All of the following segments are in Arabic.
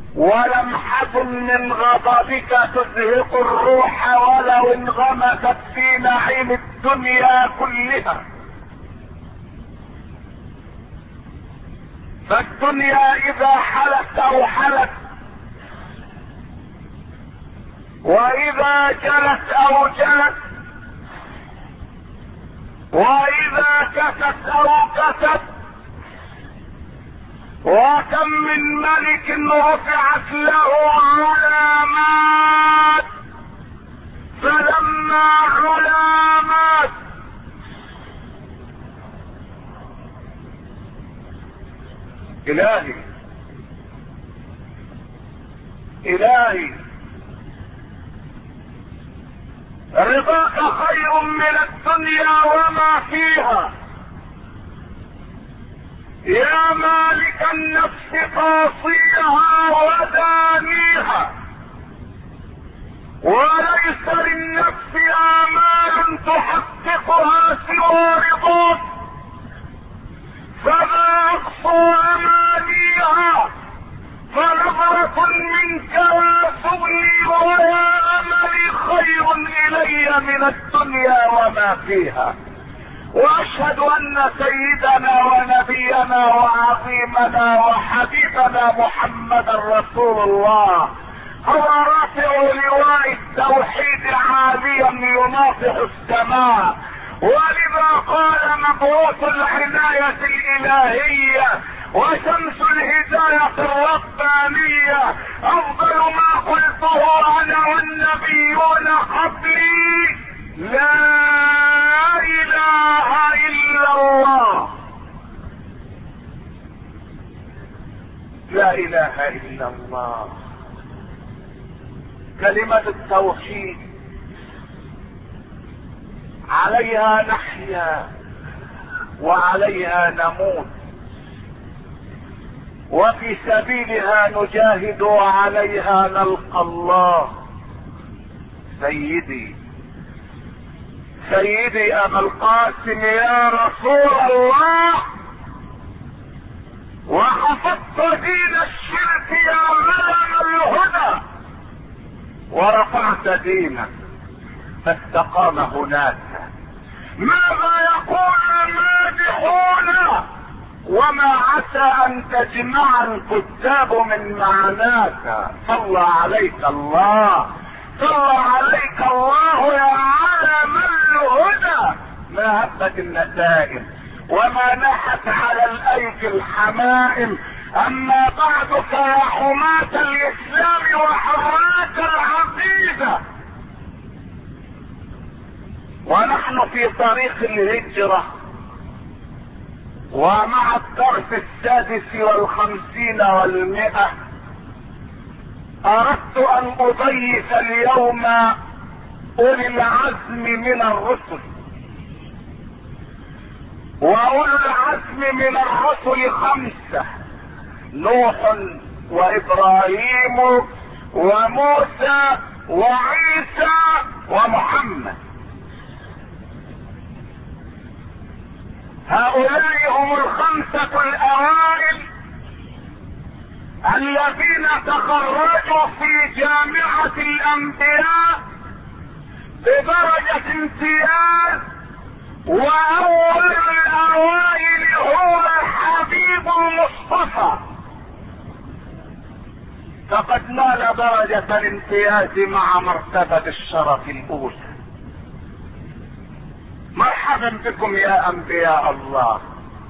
ولمحة من غضبك تزهق الروح ولو انغمست في نعيم الدنيا كلها. فالدنيا اذا حلت او حلت، واذا جلت او جلت، واذا كست او كست، وكم من ملك رفعت له علامات فلما علامات الهي الهي رضاك خير من الدنيا وما فيها. يا مالك النفس قاصيها ودانيها، وليس للنفس آمال تحققها سوى رضاك، فما أقصى أمانيها فنظرة منك وسؤلي ويا أملي خير إلي من الدنيا وما فيها. واشهد ان سيدنا ونبينا وعظيمنا وحبيبنا محمد رسول الله هو رافع لواء التوحيد عاليا يناصح السماء، ولذا قال مبعوث العناية الالهية وشمس الهداية الربانية: افضل ما قلته انا والنبيون قبلي لا اله الا الله. لا اله الا الله كلمة التوحيد عليها نحيا وعليها نموت، وفي سبيلها نجاهد وعليها نلقى الله. سيدي ابا القاسم يا رسول الله، وحفظت دين الشرك يا علم الهدى، ورفعت دينك فاستقام هناك. ماذا يقول المادحون؟ وما عسى ان تجمع الكتاب من معناك. صلى عليك الله، صلى عليك الله يا علم الهدى. ما هبت النتائج وما نحت على الايك الحمائم. اما بعد فيا حماة الاسلام وحراك العقيدة، ونحن في طريق الهجرة ومع الدرس 56 و100 اردت ان اضيف اليوم اولي العزم من الرسل. واولي العزم من الرسل 5: نوح وابراهيم وموسى وعيسى ومحمد. هؤلاء هم 5 الاوائل الذين تخرجوا في جامعة الانبياء بدرجة امتياز، واول الاوائل هو الحبيب المصطفى، فقد نال درجة الامتياز مع مرتبة الشرف الاولى. مرحبا بكم يا انبياء الله.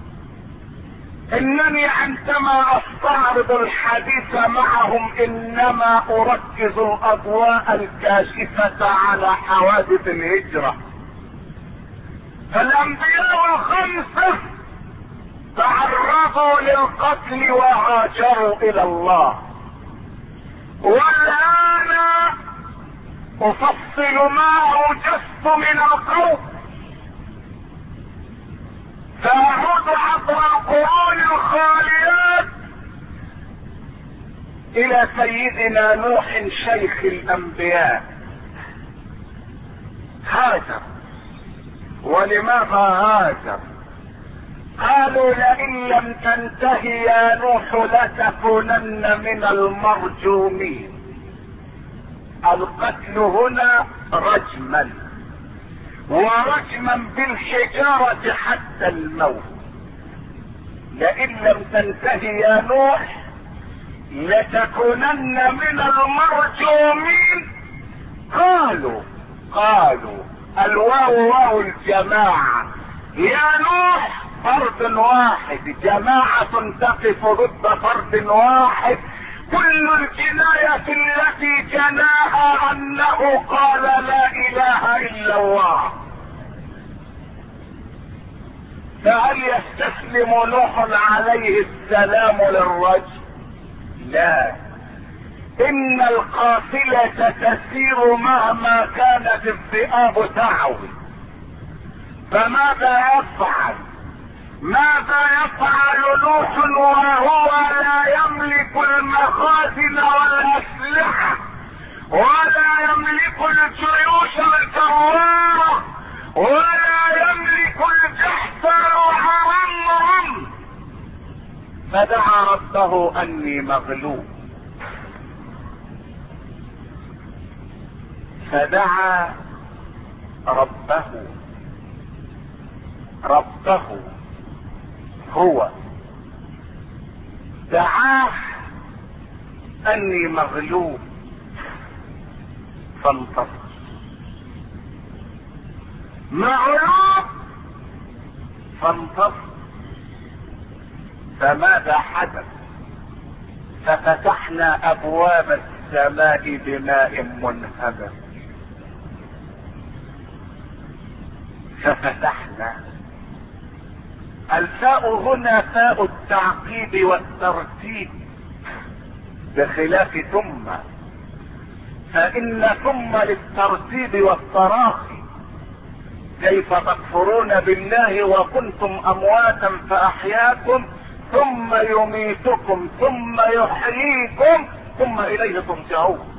انني عندما استعرض الحديث معهم انما اركز الاضواء الكاشفة على حوادث الهجرة. فالانبياء 5 تعرضوا للقتل وهاجروا الى الله، والان افصل ما اوجزت من القول، فاعود عبر القرون الخاليات الى سيدنا نوح شيخ الانبياء. هاجر. ولماذا هاجر؟ قالوا لئن لم تنته يا نوح لتكونن من المرجومين. القتل هنا رجما، ورجما بالحجارة حتى الموت. لئن لم تنته يا نوح لتكونن من المرجومين. قالوا الواو واو الجماعة، يا نوح فرد واحد، جماعة تقف ضد فرد واحد. كل الجناية التي جناها انه قال لا اله الا الله. فهل يستسلم نوح عليه السلام للرجل؟ لا، ان القافلة تسير مهما كانت الذئاب تعوي. فماذا يفعل؟ ماذا يفعل نوح وهو لا يملك المخازن والاسلحة ولا يملك الجيوش الكرارة ولا يملك الجحفر وعرمهم؟ فدعا ربه اني مغلوب. فدعا ربه هو دعاه اني مغلوب فانتصر. مغلوب فانتصر. فماذا حدث؟ ففتحنا ابواب السماء بماء منهمر. ففتحنا. الفاء هنا فاء التعقيب والترتيب بخلاف ثم، فإن ثم للترتيب والتراخي. كيف تكفرون بالله وكنتم امواتا فاحياكم ثم يميتكم ثم يحييكم ثم اليه ترجعون.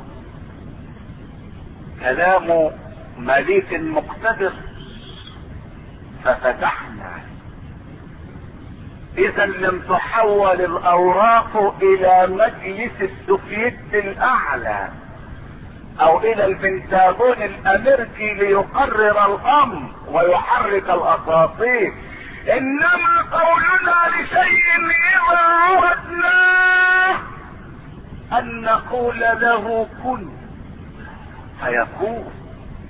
كلام مليك مقتدر. ففتحنا. اذا لم تحول الاوراق الى مجلس السوفيت الاعلى او الى البنتاغون الامريكي ليقرر الامر ويحرك الاساطير، انما قولنا لشيء اذا اردناه ان نقول له كن فيكون.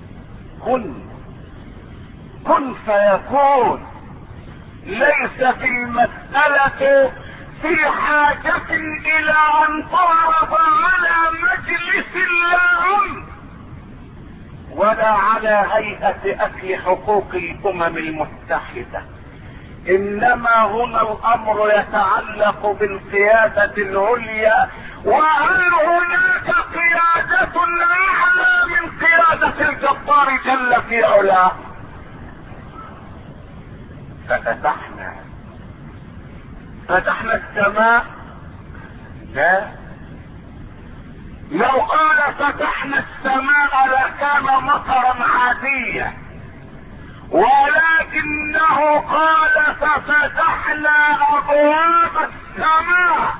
كن فيكون. ليس في المسألة في حاجة الى ان تعرض على مجلس الامم ولا على هيئة اكل حقوق الامم المتحدة. انما هنا الامر يتعلق بالقيادة العليا، وهل هناك قيادة اعلى من قيادة الجبار جل في علاه؟ فتحنا السماء. لا، لو قال فتحنا السماء لكان مطرا عاديا، ولكنه قال ففتحنا ابواب السماء.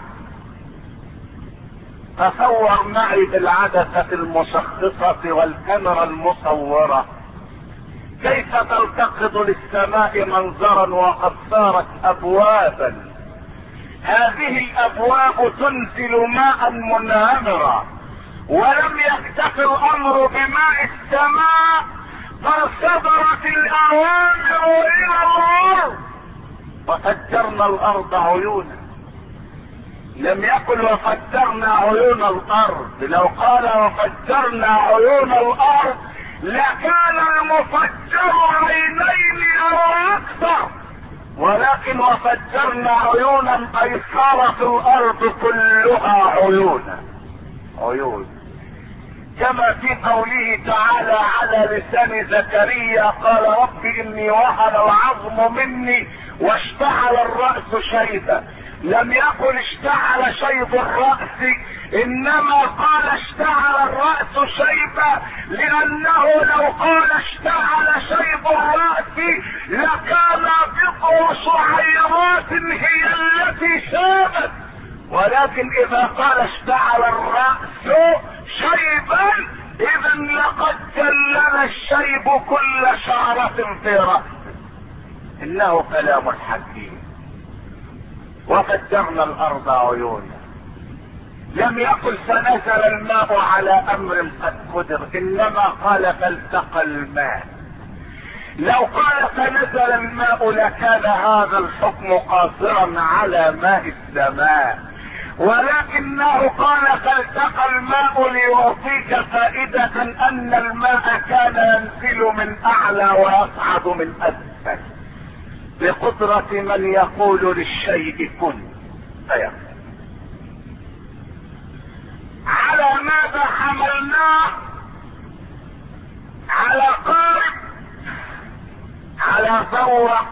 تصور معي بالعدسة المشخصة والكاميرا المصورة كيف تلتقط للسماء منظرا وقد صارت ابوابا. هذه الابواب تنزل ماء منهمرا، ولم يكتف الامر بماء السماء بل صدرت الاوامر الى الارض وفجرنا الارض عيونا. لم يقل وفجرنا عيون الارض، لو قال وفجرنا عيون الارض لكان المفجر عينين او اكثر، ولكن وفجرنا عيونا اي صارت الارض كلها عيون. كما في قوله تعالى على لسان زكريا قال رب اني وهن العظم مني واشتعل الرأس شيبا. لم يقل اشتعل شيب الرأس، انما قال اشتعل الرأس شيبا، لانه لو قال اشتعل شيب الرأس لكان بضع شعيرات هي التي شابت، ولكن اذا قال اشتعل الرأس شيبا اذا لقد جلل الشيب كل شعرة في رأسه. انه كلام حكيم. وفجرنا الارض عيونا. لم يقل سنزل الماء على امر قد قدر، انما قال فالتقى الماء. لو قال فنزل الماء لكان هذا الحكم قاصرا على ماء السماء، ولكنه قال فالتقى الماء ليعطيك فائدة ان الماء كان ينزل من اعلى ويصعد من اسفل، بقدرة من يقول للشيء كن فيكون. على ماذا حملناه؟ على قارب، على ثورة،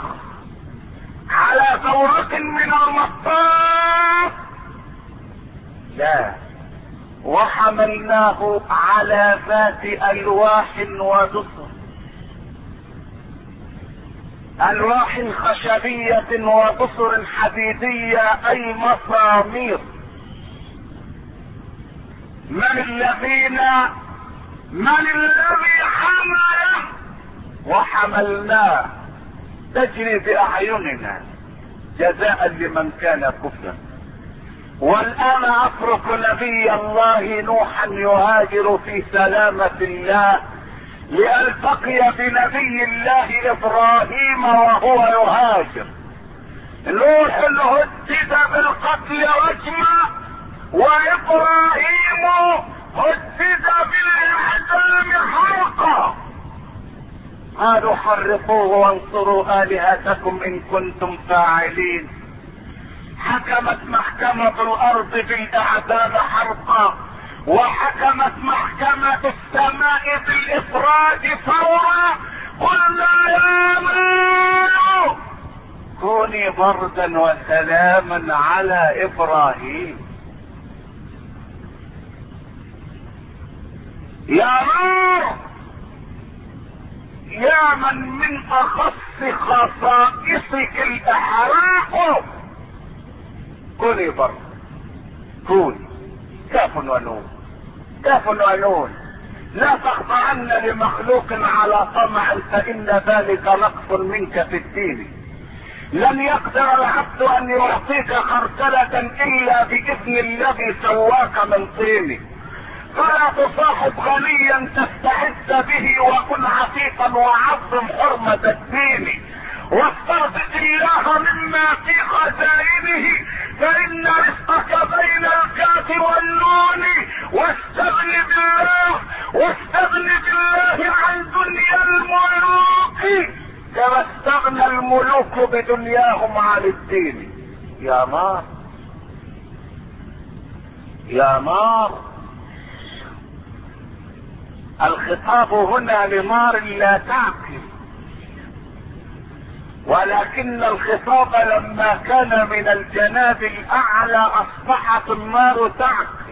على ثورة من المطاف؟ لا، وحملناه على ذات الواح ودسر، الواح خشبية ودسر حديدية اي مسامير. من الذي حمله وحملناه تجري باعيننا جزاء لمن كان كفرا. والان اترك نبي الله نوحا يهاجر في سلامة الله لالتقي بنبي الله ابراهيم وهو يهاجر. نوح هدد بالقتل رجما، وابراهيم هدد بالاعدام حرقا. قالوا حرقوه وانصروا الهتكم ان كنتم فاعلين. حكمت محكمة الارض بالاعدام حرقا، وحكمت محكمة السماء بالافراد فورا. قلنا يا نار كوني بردا وسلاما على ابراهيم. يا نار يا من اخص خصائصك الاحراق كوني برد. كوني كاف ونون، كاف ونون. لا تخضعن لمخلوق على طمع فان ذلك نقص منك في الدين. لن يقدر العبد ان يعطيك خردلة الا باذن الذي سواك من طين. فلا تصاحب غنيا تستعز به وكن عتيقا وعظم حرمة الدين. واسترزق الله مما في خزائنه فان رزقك بين الكاف والنون. واستغن بالله عن دنيا الملوك كما استغنى الملوك بدنياهم عن الدين. يا نار يا نار. الخطاب هنا لنار لا تعقل، ولكن الخطاب لما كان من الجناب الاعلى اصبحت النار تعقل.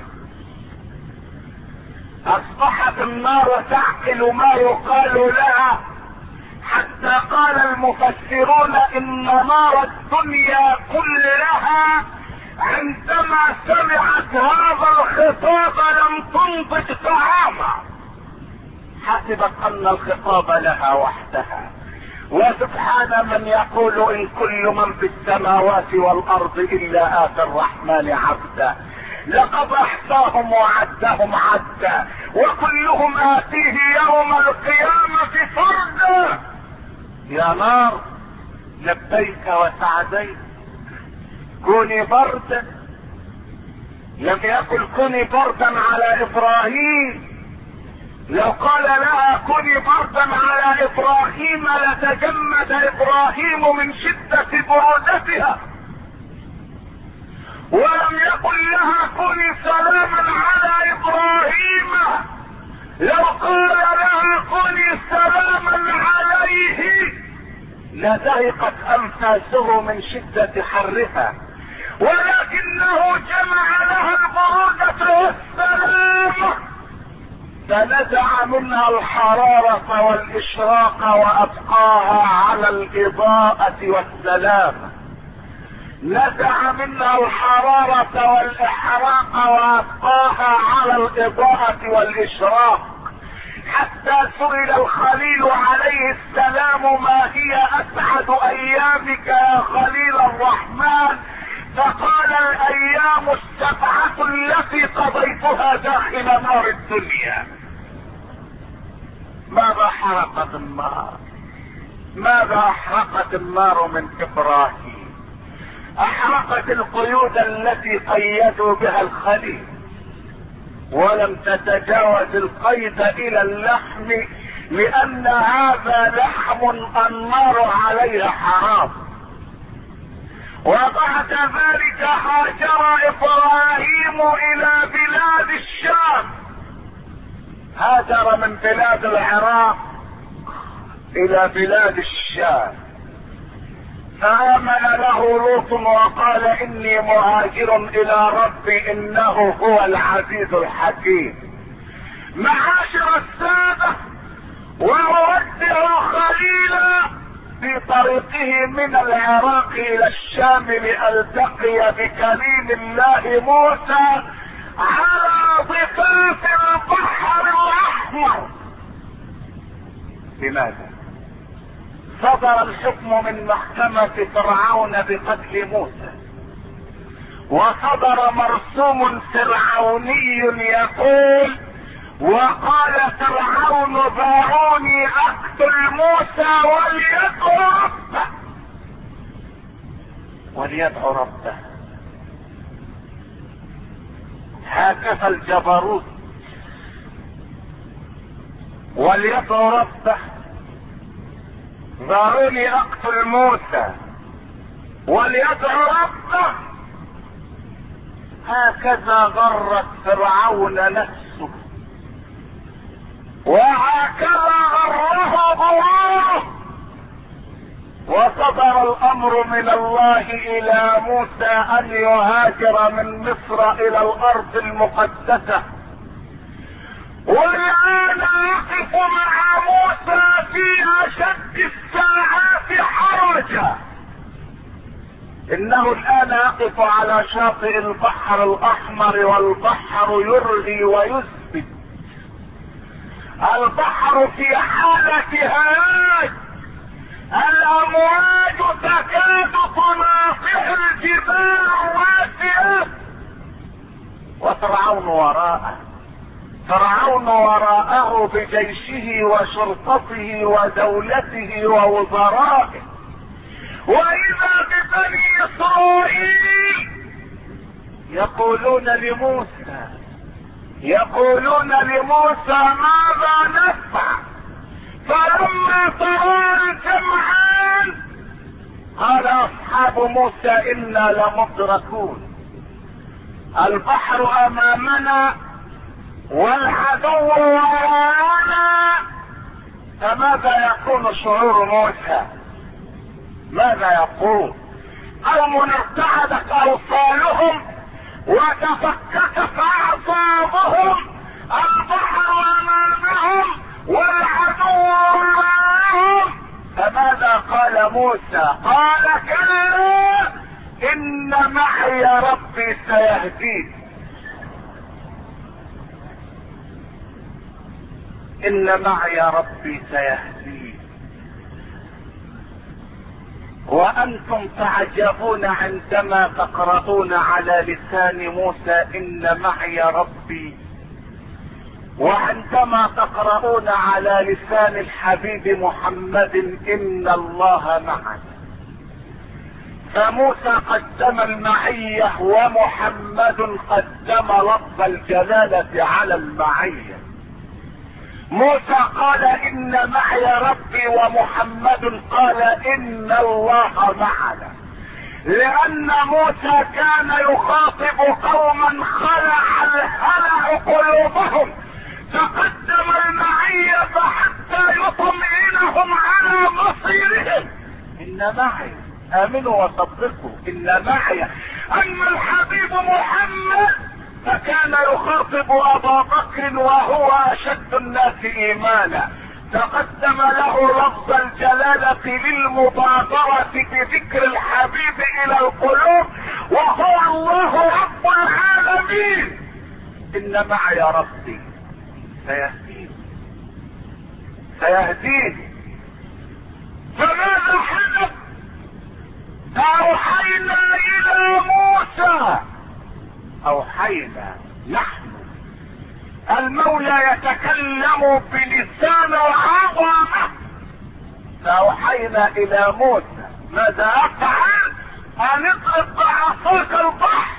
اصبحت النار تعقل ما يقال لها، حتى قال المفسرون ان نار الدنيا كلها عندما سمعت هذا الخطاب لم تنضج طعاما، حسبت ان الخطاب لها وحدها. وسبحان من يقول ان كل من في السماوات والارض الا اتى الرحمن عبدا. لقد احصاهم وعدهم عدا وكلهم اتيه يوم القيامة فردا. يا نار لبيك وسعديك كوني بردا. لم يقل كوني بردا على ابراهيم. لو قال لها كوني بردا على ابراهيم لتجمد ابراهيم من شدة برودتها. ولم يقل لها كوني سلاما على ابراهيم لو قال له كوني سلاما عليه لضيقت انفاسه من شدة حرها، ولكنه جمع لها البرودة والسلامة فنزع منها الحرارة والاشراق وابقاها على الاضاءة والسلامة. نزع منها الحرارة والاحراق وابقاها على الاضاءة والاشراق، حتى سئل الخليل عليه السلام ما هي اسعد ايامك يا خليل الرحمن؟ فقال الايام السبعة التي قضيتها داخل نار الدنيا. ماذا حرقت النار؟ ماذا احرقت النار من ابراهيم؟ احرقت القيود التي قيدوا بها الخليل، ولم تتجاوز القيد الى اللحم، لان هذا لحم النار عليه حرام. وبعد ذلك هاجر ابراهيم الى بلاد الشام، هاجر من بلاد العراق الى بلاد الشام، فآمن له لوط وقال اني مهاجر الى ربي انه هو العزيز الحكيم. معاشر السادة، وأودع خليلا في طريقه من العراق الى الشام لألتقي بكليم الله موسى على ضفاف البحر الاحمر. لماذا؟ صدر الحكم من محكمة فرعون بقتل موسى، وصدر مرسوم فرعوني يقول: وقال فرعون دعوني اقتل موسى وليدعو ربه. هكذا الجبروت، وليدعو ربه. دعوني اقتل موسى وليدعو ربه. هكذا غرت فرعون نفسه، وهكذا غره غروره. وصدر الامر من الله الى موسى ان يهاجر من مصر الى الارض المقدسة. والان يقف مع موسى في اشد الساعات حرجا. انه الان يقف على شاطئ البحر الاحمر، والبحر يرغي ويثبت. البحر في حالة هلاك، الامواج تكاد تناطح الجبال الواسعة، وفرعون وراءه. فرعون وراءه بجيشه وشرطته ودولته ووزرائه. واذا ببني اسرائيل يقولون لموسى ماذا نفعل؟ فلما ترى الجمعان قال اصحاب موسى انا لمدركون، البحر امامنا والعدو وراءنا. فماذا يكون شعور موسى؟ ماذا يقول؟ قوم ارتعدت اوصالهم وتفككت اعصابهم، البحر امامهم والعدو وراءهم. فماذا قال موسى؟ قال كلا ان معي ربي سيهدين. ان معي ربي سيهدين. وانتم تعجبون عندما تقرؤون على لسان موسى ان معي ربي، وعندما تقرؤون على لسان الحبيب محمد ان الله معنا. فموسى قدم المعية ومحمد قدم لفظ الجلالة على المعية. موسى قال ان معي ربي، ومحمد قال ان الله معنا، لان موسى كان يخاطب قوما خلع الهلع قلوبهم، فقدم قدم المعية حتى يطمئنهم على مصيرهم. ان معي، امنوا وصدقوا، ان معي. اما الحبيب محمد فكان يخاطب ابا بكر وهو اشد الناس ايمانا، تقدم له لفظ الجلالة للمبادرة بذكر الحبيب الى القلوب، وهو الله رب العالمين. ان معي ربي سيهديني. فماذا حدث؟ اوحينا الى موسى، اوحينا نحن، المولى يتكلم بلسان العظمة. فاوحينا الى موسى ماذا افعل؟ ان اضرب بعصاك البحر.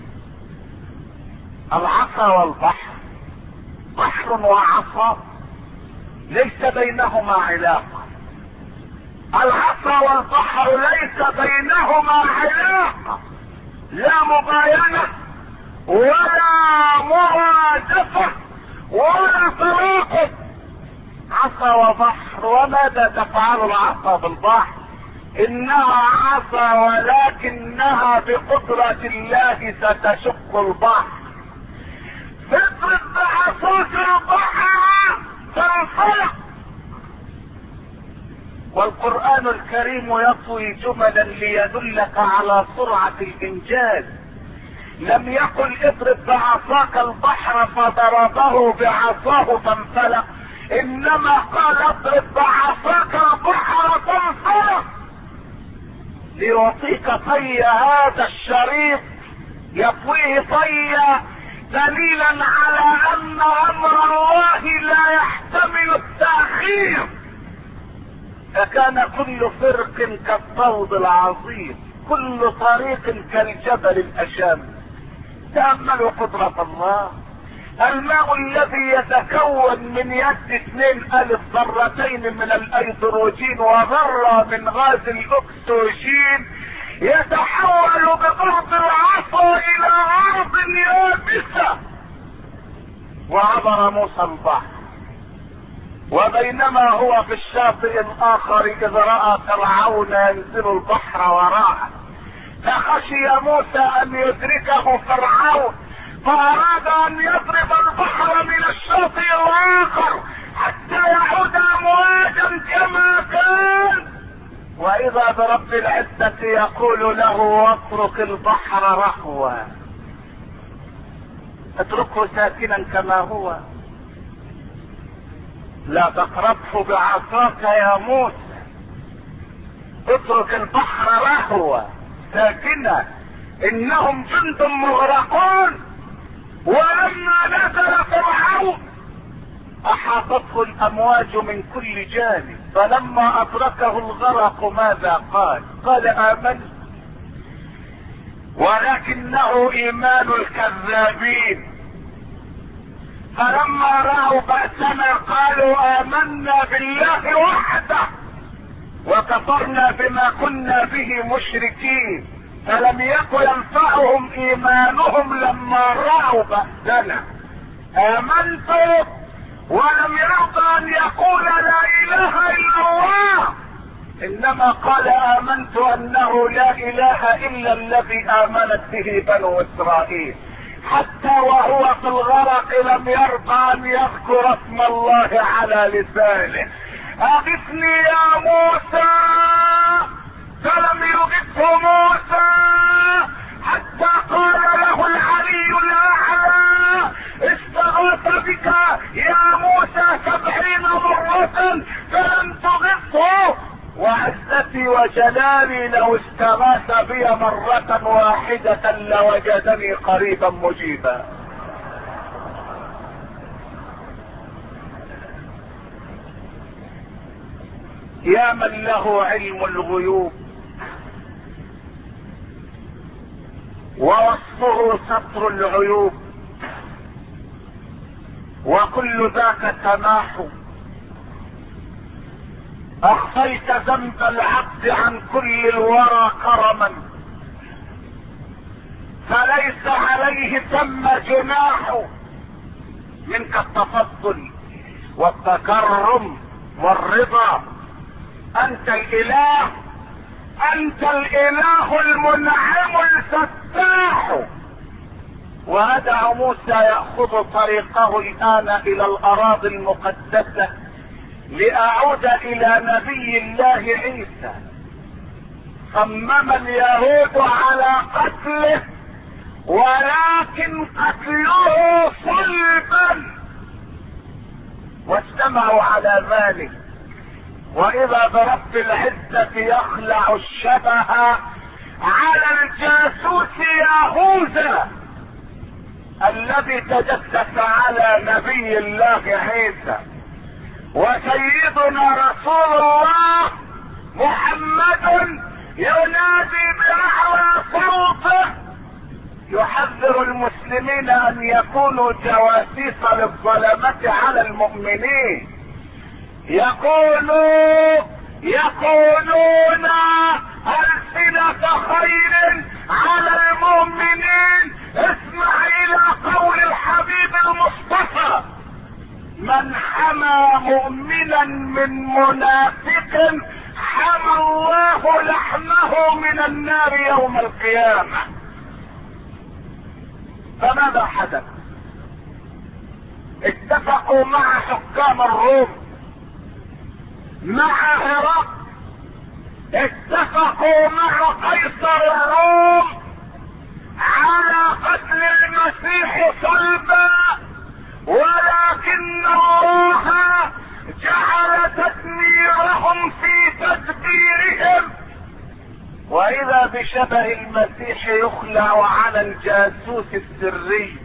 العصا والبحر، بحر وعصا ليس بينهما علاقة. العصا والبحر ليس بينهما علاقة، لا مباينة ولا مرادفة ولا تراقب. عصا وبحر، وماذا تفعل العصا بالبحر؟ انها عصا ولكنها بقدرة الله ستشق البحر. اضرب بعصاك البحر تنفلق. والقرآن الكريم يطوي جملا ليدلك على سرعة الانجاز. لم يقل اضرب بعصاك البحر فضربه بعصاه فانفلق، انما قال اضرب بعصاك البحر فانفلق، ليعطيك طي هذا الشريط، يطويه طيا دليلا على ان امر الله لا يحتمل التأخير. فكان كل فرق كالطود العظيم، كل طريق كالجبل الاشام. تأملوا قدرة الله. الماء الذي يتكون من يد 2 ألف ذرتين من الايدروجين وذرة من غاز الاكسجين يتحول بضغط العصا الى ارض يابسة. وعبر موسى البحر، وبينما هو في الشاطئ الاخر اذ راى فرعون ينزل البحر وراءه، فخشي موسى ان يدركه فرعون، فاراد ان يضرب البحر من الشاطئ الاخر حتى يعود امواجا كما كان. واذا برب العزة يقول له واترك البحر رهوا، اتركه ساكنا كما هو، لا تقربه بعصاك يا موسى، اترك البحر رهوا ساكنا، انهم جند مغرقون. ولما نزل فرعون احاطته الامواج من كل جانب، فلما ادركه الغرق ماذا قال؟ قال امنت، ولكنه ايمان الكذابين. فلما رأوا بأسنا قالوا آمنا بالله وحده وكفرنا بما كنا به مشركين. فلم يكن ينفعهم ايمانهم لما رأوا بأسنا. آمنتم ولم يرضى ان يقول لا اله الا الله، انما قال آمنت انه لا اله الا الذي آمنت به بنو اسرائيل. حتى وهو في الغرق لم يرضى ان يذكر اسم الله على لسانه. اغثني يا موسى، فلم يغثه موسى حتى قال له العلي الاعلى استغاث بك يا موسى 70 مرة فلم تغثه، وعزتي وجلالي لو استغاث بي مرة واحدة لوجدني قريبا مجيبا. يا من له علم الغيوب ووصفه ستر العيوب، وكل ذاك تماحو. اخفيت ذنب العبد عن كل الورى كرما، فليس عليه ثم جناح منك التفضل والتكرم والرضا. انت الاله، انت الاله المنعم الفتاح. وهدع موسى يأخذ طريقه الان الى الاراضي المقدسة لاعود الى نبي الله عيسى. صمم اليهود على قتله، ولكن قتله صلبا، واجتمعوا على ذلك. واذا برب العزة يخلع الشبه على الجاسوس يهوذا الذي تجسس على نبي الله عيسى. وسيدنا رسول الله محمد ينادي بأعلى صوته يحذر المسلمين ان يكونوا جواسيس للظلمة على المؤمنين. يقولون ألسنة خير على المؤمنين. اسمع الى قول الحبيب المصطفى: من حمى مؤمنا من منافق حمى الله لحمه من النار يوم القيامة. فماذا حدث؟ اتفقوا مع حكام الروم، مع هرقل، اتفقوا مع قيصر الروم على قتل المسيح صلبا، ولكن الله جعل تدميرهم في تدبيرهم. واذا بشبه المسيح يخلع على الجاسوس السري،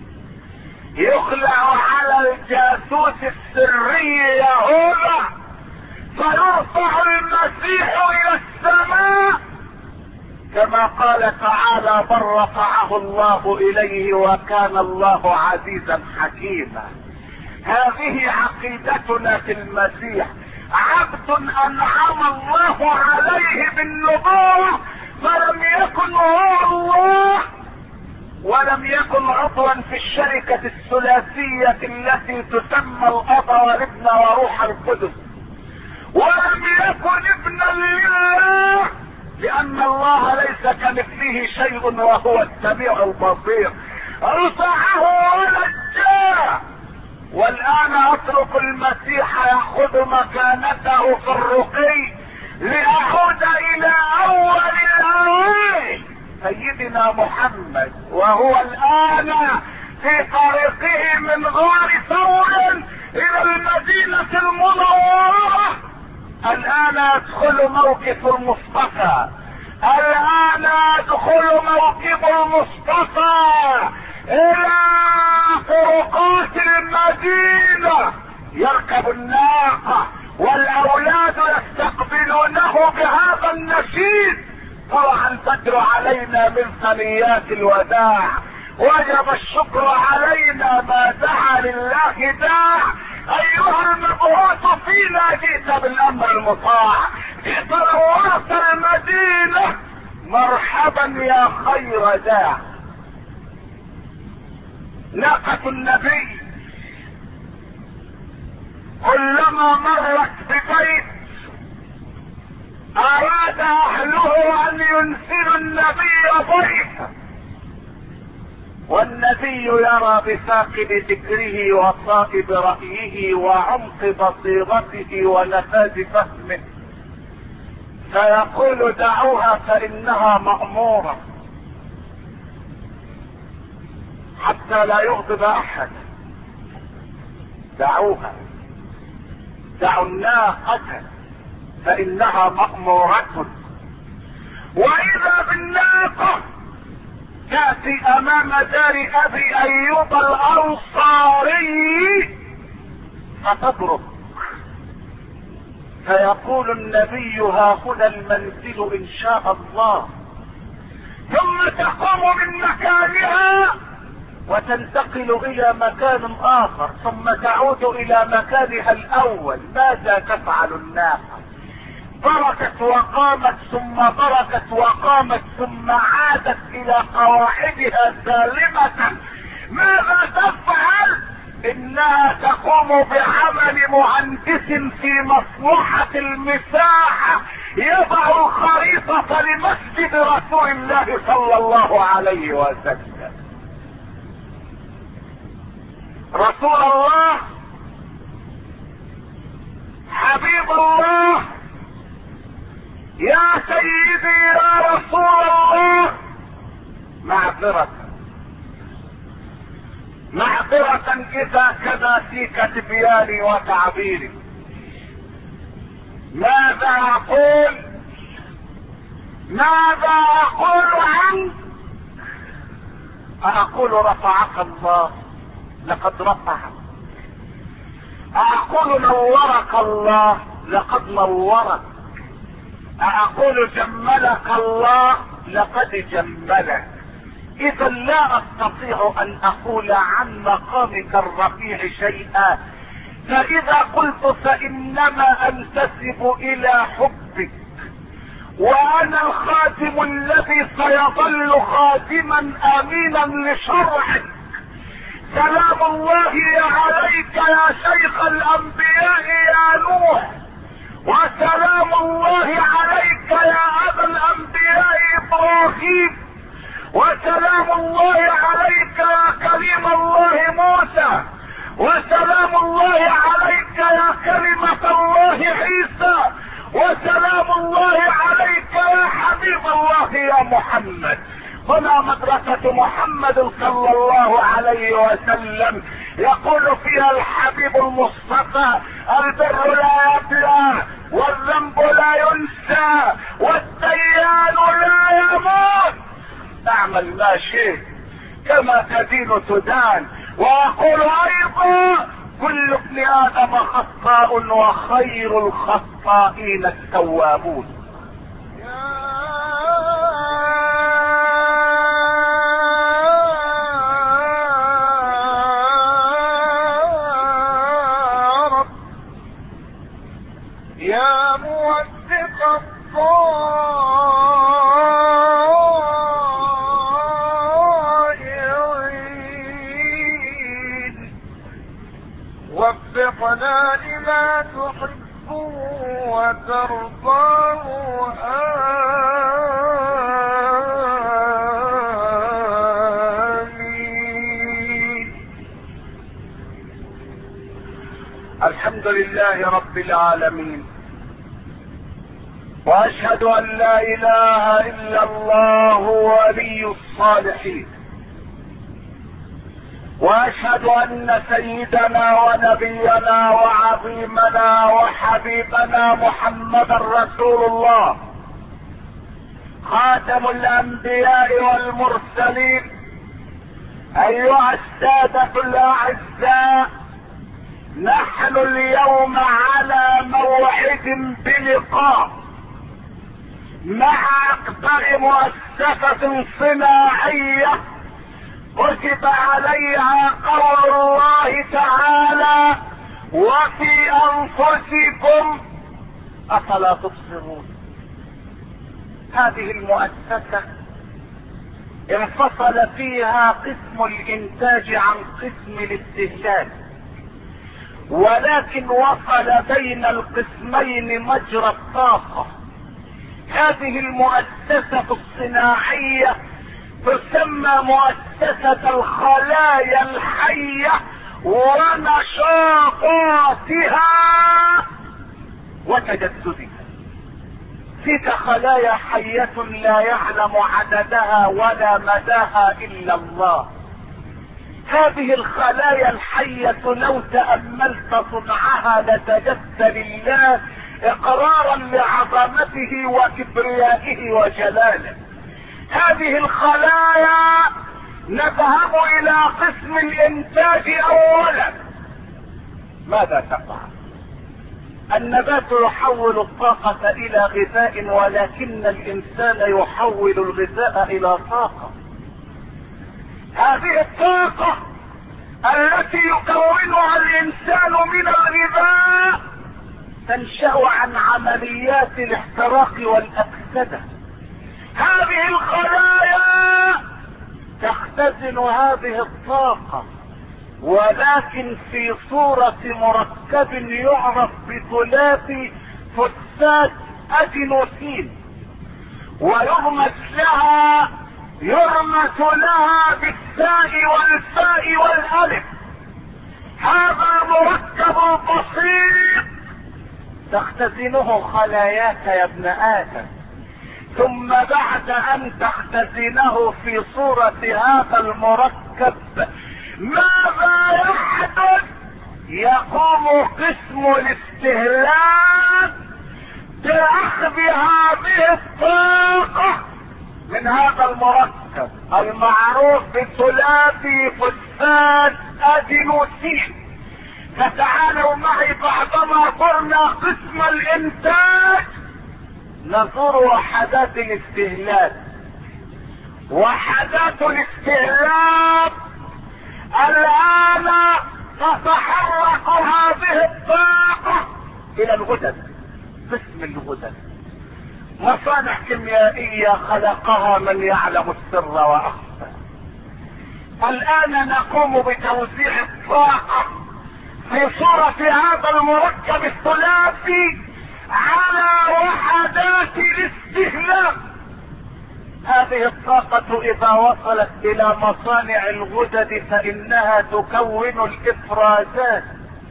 يخلع على الجاسوس السري يهوذا، فيرفع المسيح الى السماء كما قال تعالى: بل رفعه الله اليه وكان الله عزيزا حكيما. هذه عقيدتنا في المسيح. عبد انعم الله عليه بالنبوة فلم يكن هو الله، ولم يكن عضوا في الشركة الثلاثية التي تسمى الاب والابن وروح القدس، ولم يكن ابنا لله، لان الله ليس كمثله شيء وهو السميع البصير. رفعه ونجاه. والان اترك المسيح ياخذ مكانته في الرقي لاعود الى اول الاوائل سيدنا محمد، وهو الان في طريقه من غار ثور الى المدينة المنورة. الان يدخل موقف المصطفى، الان يدخل موكب المصطفى الى طرقات المدينة، يركب الناقة والاولاد يستقبلونه بهذا النشيد: طلع البدر علينا من ثنيات الوداع، وجب الشكر علينا ما دعا لله داع، ايها المبعوث فينا جئت بالامر المطاع، جئت نورت المدينة، مرحبا يا خير داع. ناقة النبي كلما مرت ببيت اراد اهله ان ينزلوا النبي ضيفا، والنبي يرى بثاقب فكره وصائب رأيه وعمق بصيرته ونفاذ فهمه، فيقول: دعوها فانها مأمورة حتى لا يغضب احد. دعوها، دعوا الناقة فانها مأمورة. واذا بالناقة تأتي امام دار ابي ايوب الانصاري فتضرب، فيقول النبي: ها هنا المنزل ان شاء الله، ثم تقوم من مكانها وتنتقل الى مكان اخر، ثم تعود الى مكانها الاول. ماذا تفعل الناقة؟ بركت وقامت، ثم بركت وقامت، ثم عادت الى قواعدها سالمة. ماذا تفعل؟ انها تقوم بعمل مهندس في مصلحة المساحة يضع الخريطة لمسجد رسول الله صلى الله عليه وسلم. رسول الله حبيب الله يا سيدي يا رسول الله، معذرة اذا كذا فيك تبياني وتعبيري. ماذا اقول عنك؟ اقول رفعك الله، لقد رفعك. اقول نورك الله، لقد نورك. اقول جملك الله، لقد جملك. اذا لا استطيع ان اقول عن مقامك الرفيع شيئا، فاذا قلت فانما انتسب الى حبك، وانا الخادم الذي سيظل خادما امينا لشرعك. سلام الله عليك يا شيخ الانبياء يا نوح، وسلام الله عليك يا ابا الانبياء ابراهيم، وسلام الله عليك يا كريم الله موسى، وسلام الله عليك يا كلمة الله عيسى، وسلام الله عليك يا حبيب الله يا محمد. هنا مدرسة محمد صلى الله عليه وسلم يقول فيها الحبيب المصطفى: البر لا يبلى، والذنب لا ينسى، والديان لا يموت. اعمل ما شئت كما تدين تدان. ويقول ايضا: كل ابن ادم خطاء وخير الخطائين التوابون. يا موفق الضائعين، وفقنا لما تحب وترضاه. آمين. الحمد لله رب العالمين، واشهد ان لا اله الا الله ولي الصالحين، واشهد ان سيدنا ونبينا وعظيمنا وحبيبنا محمدا رسول الله، خاتم الانبياء والمرسلين. ايها السادة الاعزاء، نحن اليوم على موعد بلقاء مع اكبر مؤسسة صناعية كتب عليها قول الله تعالى: وفي انفسكم افلا تبصرون. هذه المؤسسة انفصل فيها قسم الانتاج عن قسم الاستهلاك، ولكن وصل بين القسمين مجرى الطاقة. هذه المؤسسة الصناعية تسمى مؤسسة الخلايا الحية ونشاطاتها وتجددها. فيك خلايا حية لا يعلم عددها ولا مداها الا الله. هذه الخلايا الحية لو تأملت صنعها لسجدت لله اقرارا لعظمته وكبريائه وجلاله. هذه الخلايا نذهب الى قسم الانتاج اولا. ماذا تفعل؟ النبات يحول الطاقة الى غذاء، ولكن الانسان يحول الغذاء الى طاقة. هذه الطاقة التي يكونها الانسان من الغذاء تنشأ عن عمليات الاحتراق والاكسدة. هذه الخلايا تختزن هذه الطاقة ولكن في صورة مركب يعرف بثلاثي فوسفات ادينوسين، يرمز لها بالتاء والفاء والالف. هذا مركب بسيط تختزنه خلاياك يا ابن ادم، ثم بعد ان تختزنه في صورة هذا المركب ماذا يحدث؟ يقوم قسم الاستهلاك باخذ هذه الطاقة من هذا المركب المعروف بثلاثي فوسفات ادينوسين. فتعالوا معي بعدما قلنا قسم الانتاج نزور وحدات الاستهلاك. وحدات الاستهلاك الان تتحرك هذه الطاقة الى الغدد، قسم الغدد، مصانع كيميائية خلقها من يعلم السر واخفى. الان نقوم بتوزيع الطاقة في صورة هذا المركب الثلاثي على وحدات الاستهلاك. هذه الطاقة اذا وصلت الى مصانع الغدد فانها تكون الافرازات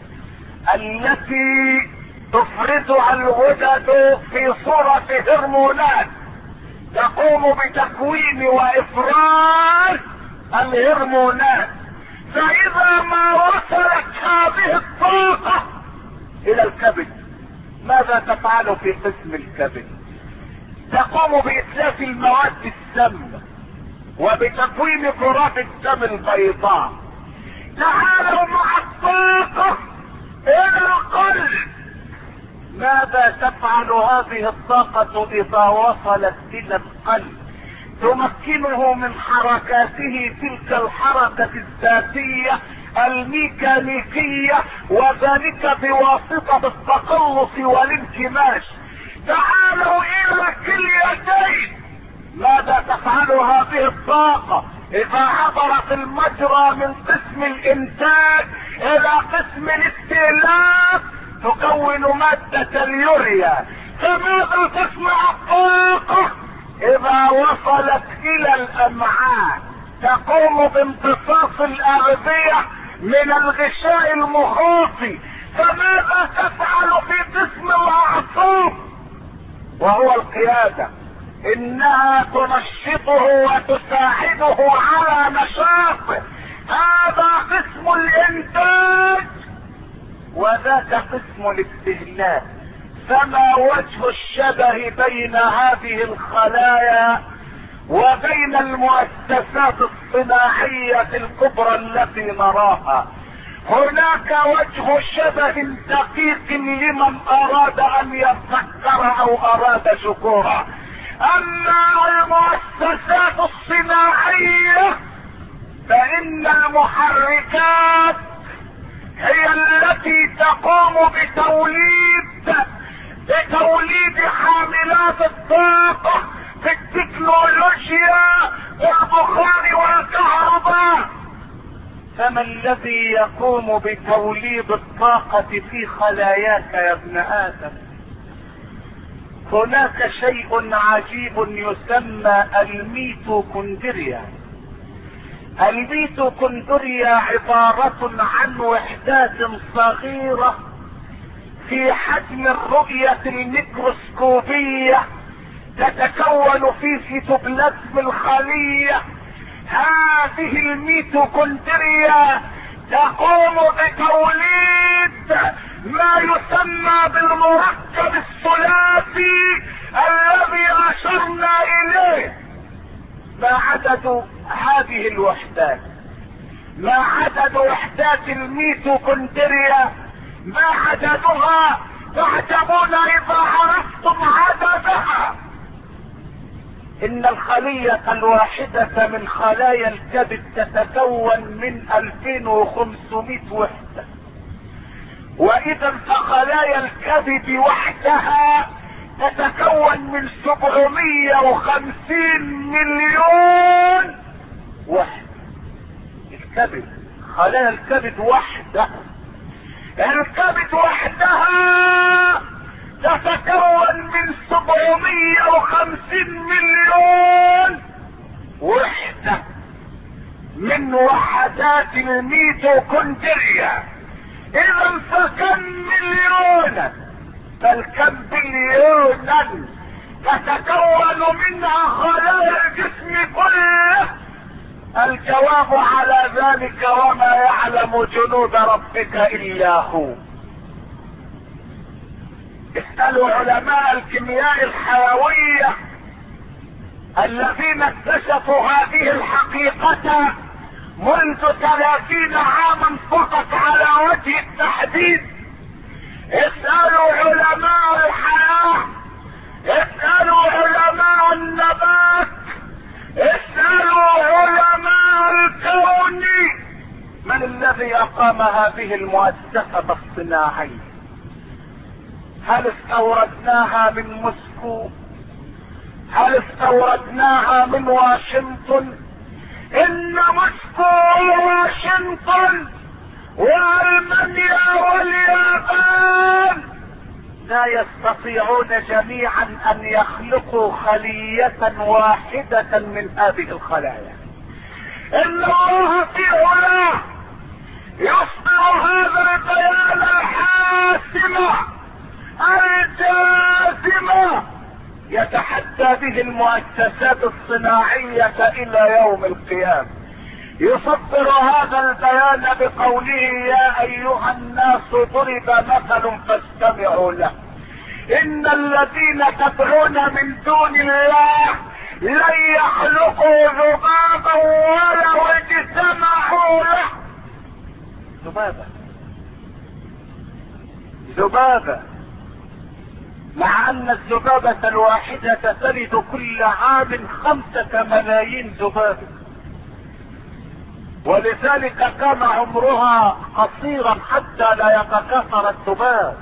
التي تفرزها الغدد في صورة هرمونات تقوم بتكوين وافراز الهرمونات. فاذا ما وصلت هذه الطاقة الى الكبد ماذا تفعل في قسم الكبد؟ تقوم بإتلاف المواد السامة وبتكوين كرات الدم البيضاء. تعالوا مع الطاقة الى القلب. ماذا تفعل هذه الطاقة اذا وصلت الى القلب؟ تمكنه من حركاته تلك الحركة الذاتية الميكانيكية، وذلك بواسطة التقلص والانكماش. تعالوا الى الكليتين. ماذا تفعل هذه الطاقة اذا عبرت المجرى من قسم الانتاج الى قسم الاستهلاك؟ تكون مادة اليوريا. فماذا تصنع الطاقة اذا وصلت الى الامعاء؟ تقوم بامتصاص الاغذية من الغشاء المخاطي. فماذا تفعل في قسم الاعصاب وهو القيادة؟ انها تنشطه وتساعده على نشاطه. هذا قسم الانتاج وذاك قسم الاستهلاك. فما وجه الشبه بين هذه الخلايا وبين المؤسسات الصناعية الكبرى التي نراها؟ هناك وجه شبه دقيق لمن اراد ان يفكر او اراد شكورا. اما المؤسسات الصناعية فان المحركات هي التي تقوم بتوليد حاملات الطاقة في التكنولوجيا والبخار والكهرباء. فما الذي يقوم بتوليد الطاقة في خلاياك يا ابن آدم؟ هناك شيء عجيب يسمى الميتوكوندريا. الميتوكوندريا عبارة عن وحدات صغيرة في حجم الرؤية الميكروسكوبية تتكون في سيتوبلازم الخلية. هذه الميتوكوندريا تقوم بتوليد ما يسمى بالمركب الثلاثي الذي اشرنا اليه. ما عدد هذه الوحدات؟ ما عدد وحدات الميتوكوندريا؟ ما عددها؟ تعجبون اذا عرفتم عددها. ان الخلية الواحدة من خلايا الكبد تتكون من 2500 وحدة، واذا فخلايا الكبد وحدها تتكون من 750 مليون وحدة. الكبد خلايا الكبد وحدها، الكبد وحدها تتكون من 750 مليون وحدة من وحدات الميتوكوندريا. اذا فكم مليونا، بل كم بليونا تتكون منها خلايا الجسم كله؟ الجواب على ذلك وما يعلم جنود ربك الا هو. اسألوا علماء الكيمياء الحيوية الذين اكتشفوا هذه الحقيقة منذ 30 عاما فقط على وجه التحديد. اسألوا علماء الحياة، اسألوا علماء النبات، اسألوا علماء الكون، من الذي اقام هذه المؤسسة الصناعية؟ هل استوردناها من موسكو؟ هل استوردناها من واشنطن؟ ان موسكو وواشنطن والمانيا واليابان لا يستطيعون جميعا ان يخلقوا خلية واحدة من هذه الخلايا. ان الله في علاه يصدر هذا البيان الحاسم الجازمة يتحدى به المؤسسات الصناعية الى يوم القيامة. يصدر هذا البيان بقوله يا ايها الناس ضرب مثل فاستمعوا له، ان الذين تدعون من دون الله لن يخلقوا ذبابا ولو اجتمعوا له. ذبابة مع ان الذبابة الواحدة تلد كل عام 5 ملايين ذبابة، ولذلك كان عمرها قصيرا حتى لا يتكاثر الذباب.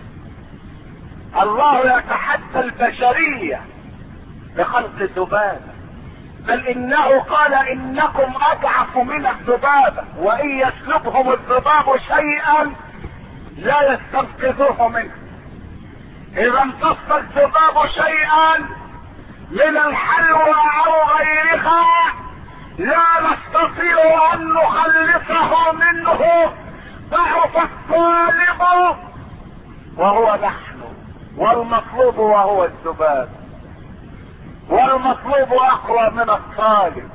الله يتحدى البشرية بخلق الذباب، بل انه قال انكم اضعف من الذبابة، وان يسلبهم الذباب شيئا لا يستنقذوه منه. اذا امتص الذباب شيئا من الحلوى او غيرها لا نستطيع ان نخلصه منه، ضعف الطالب وهو نحن، والمطلوب وهو الذباب، والمطلوب اقوى من الطالب.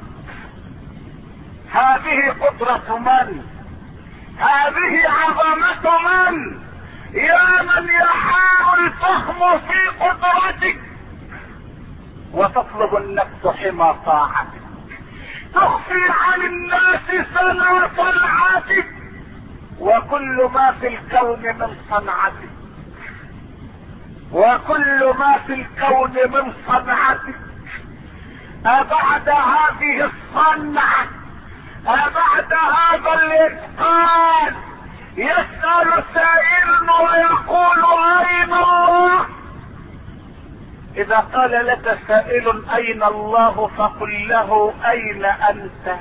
هذه قدرة من؟ هذه عظمة من؟ يا من يحار الفهم في قدرتك وتطلب النفس حمى طاعتك، تخفي عن الناس سنة صنعتك، وكل ما في الكون من صنعتك، وكل ما في الكون من صنعتك. أبعد هذه الصنعة، أبعد هذا الإتقان يسأل سائل ويقول أين الله؟ إذا قال لك سائل أين الله فقل له أين أنت؟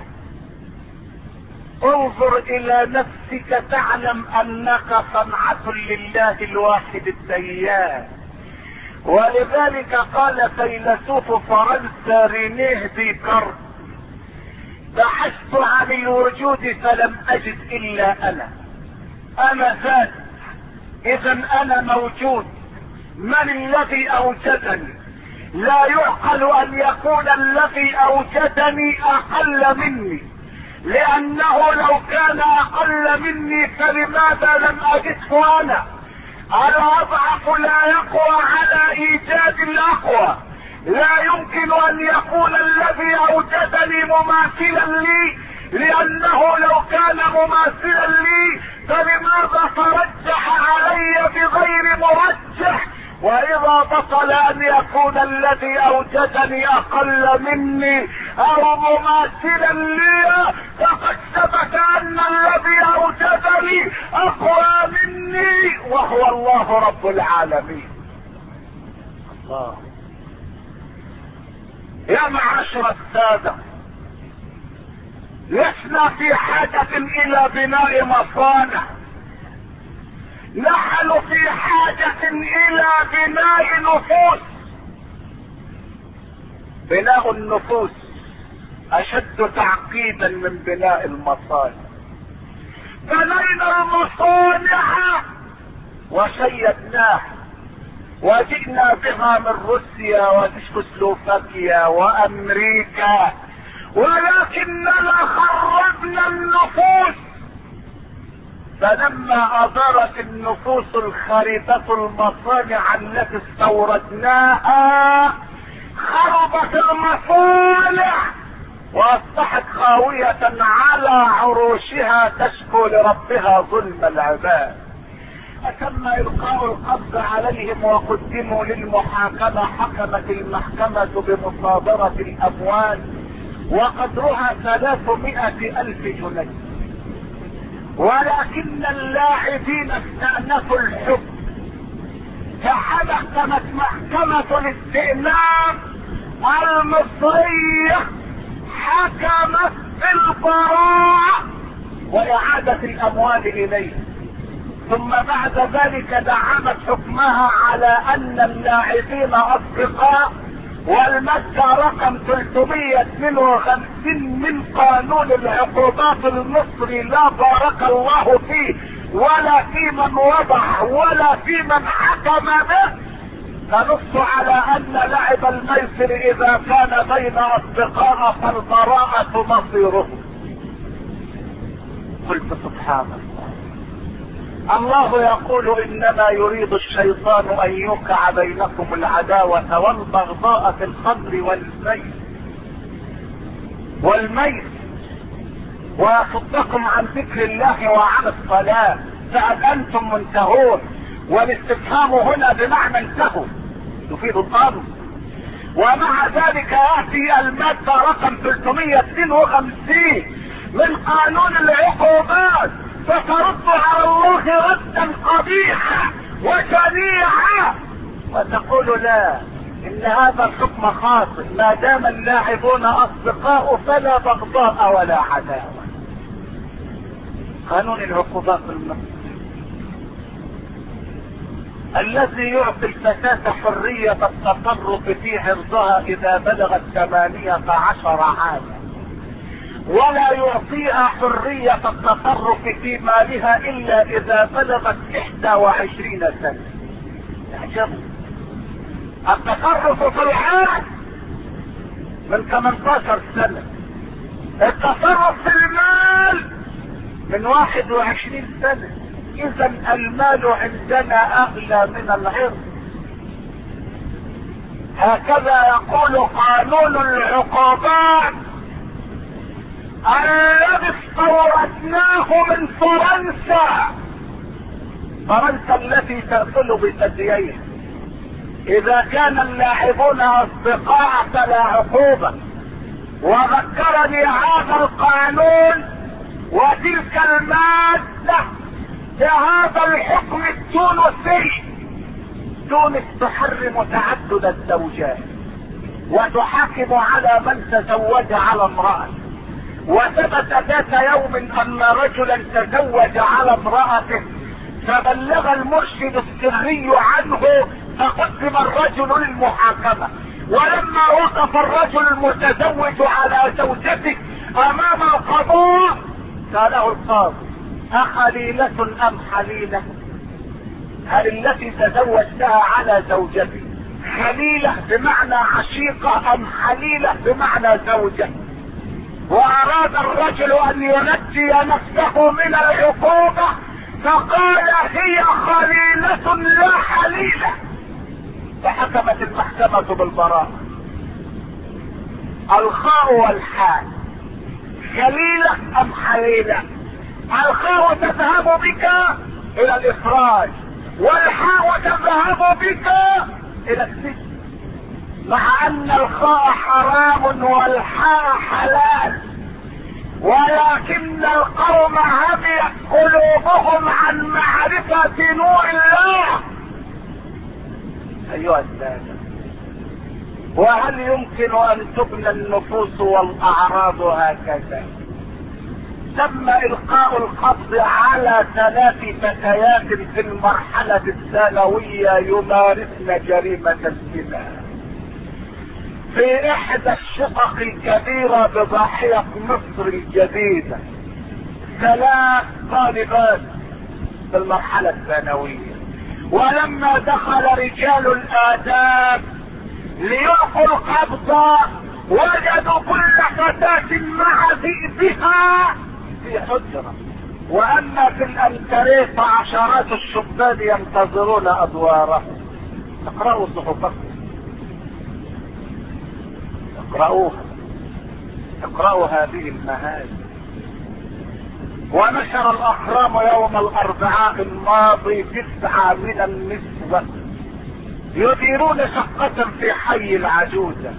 انظر إلى نفسك تعلم أنك صنعة لله الواحد الديان. ولذلك قال فيلسوف فرنسا رينيه ديكارت بحثت عن الوجود فلم أجد إلا أنا ذات، إذا أنا موجود. من الذي أوجدني؟ لا يعقل أن يكون الذي أوجدني أقل مني، لأنه لو كان أقل مني فلماذا لم أجده أنا؟ الأضعف لا يقوى على إيجاد الأقوى. لا يمكن أن يكون الذي أوجدني مماثلا لي، لأنه لو كان مماثلا لي فلماذا ترجح علي بغير مرجح؟ وإذا بطل أن يكون الذي أوجدني أقل مني أو مماثلا لي فقد ثبت أن الذي أوجدني أقوى مني وهو الله رب العالمين. الله. يا معاشر السادة، لسنا في حاجة الى بناء مصانع، نحن في حاجة الى بناء نفوس. بناء النفوس اشد تعقيدا من بناء المصانع. بنينا المصانع وشيدناها وجئنا بها من روسيا وتشيكوسلوفاكيا وامريكا، ولكننا خربنا النفوس. فلما اضرت النفوس الخربة المصانع التي استوردناها خربت المصانع واصبحت خاوية على عروشها تشكو لربها ظلم العباد. فتم القاء القبض عليهم وقدموا للمحاكمة. حكمت المحكمة بمصادرة الاموال وقدرها 300,000 جنيه، ولكن اللاعبين استأنفوا الحكم. فحكمت محكمة الاستئناف المصرية حكمت بالبراءة وإعادة الأموال إليه، ثم بعد ذلك دعمت حكمها على أن اللاعبين أصدقاء، والمادة رقم 352 من قانون العقوبات المصري لا بارك الله فيه ولا في من وضع ولا في من حكم به، تنص على ان لعب الميسر اذا كان بين اصدقاء فالبراءة مصيره. قلت سبحان الله، الله يقول انما يريد الشيطان ان يوقع بينكم العداوة والبغضاء في الخمر والميت ويصدكم عن ذكر الله وعن الصلاة، فهل انتم منتهون؟ والاستفهام هنا بمعنى انتهوا يفيد الامر. ومع ذلك ياتي المادة رقم 352 من قانون العقوبات فترد على الله ردا قبيحا وشنيعا وتقول لا، ان هذا الحكم خاطئ، ما دام اللاعبون اصدقاء فلا بغضاء ولا عداوة. قانون العقوبات المصري الذي يعطي الفتاة حرية التصرف في عرضها اذا بلغت 18 عاما، ولا يعطيها حرية التصرف في مالها الا اذا بلغت 21 سنة. اعجبوا، التصرف في الحال من 18 سنة، التصرف في المال من 21 سنة. اذا المال عندنا اغلى من العرض. هكذا يقول قانون العقوبات الذي استوردناه من فرنسا التي تأكل بثدييها. اذا كان اللاعبون اصدقاء فلا عقوبة. وذكرني هذا القانون وتلك المادة بهذا الحكم التونسي. تونس تحرم تعدد الزوجات وتحاكم على من تزوج على امرأة، وثبت ذات يوم ان رجلا تزوج على امرأته فبلغ المرشد السري عنه فقدم الرجل للمحاكمة، ولما وقف الرجل المتزوج على زوجته امام القضاء سأله القاضي اخليلة ام حليلة؟ هل التي تزوجتها على زوجتي خليلة بمعنى عشيقة ام حليلة بمعنى زوجة؟ واراد الرجل ان ينجي نفسه من العقوبة فقال هي خليلة لا حليلة، فحكمت المحكمة بالبراءة. الخاء والحاء خليلة ام حليلة؟ الخاء تذهب بك الى الافراج والحاء تذهب بك الى السجن، مع ان الخاء حرام والحاء حلال، ولكن القوم عميت قلوبهم عن معرفة نور الله. ايها السادة، وهل يمكن ان تبنى النفوس والاعراض هكذا؟ تم القاء القبض على 3 فتيات في المرحلة الثانوية يمارسن جريمة الزنا في احدى الشقق الكبيرة بضاحية مصر الجديدة. 3 طالبات في المرحلة الثانوية. ولما دخل رجال الآداب ليلقوا القبض وجدوا كل فتاة مع ذئبها في حجرة، واما في الانتريه فعشرات الشبان ينتظرون ادوارهم. اقرأوا صحفكم، اقرأوها، اقرأوا هذه المهازل. ونشر الاهرام يوم الاربعاء الماضي 9 من النسوة يديرون شقة في حي العجوزة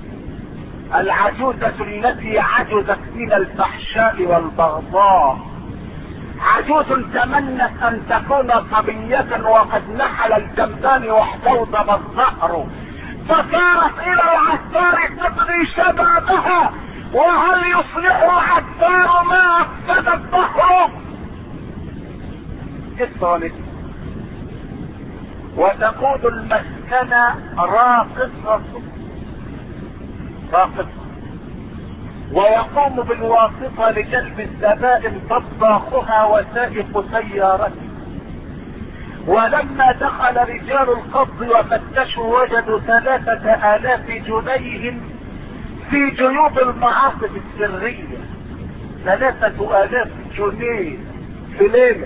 التي عجزت من الفحشاء والبغضاء. عجوز تمنت ان تكون صبية وقد نحل الجنبان واحتوضب الظهر، فصارت الى العطار تبغي شبابها، وهل يصلح العطار ما افسد الظهر؟ وتقود المسكن راقصة ويقوم بالواسطة لجلب الزبائن طباخها وسائق سيارته. ولما دخل رجال القبض وفتشوا وجدوا 3000 جنيه في جيوب المعاصم السرية. 3000 جنيه في ليلة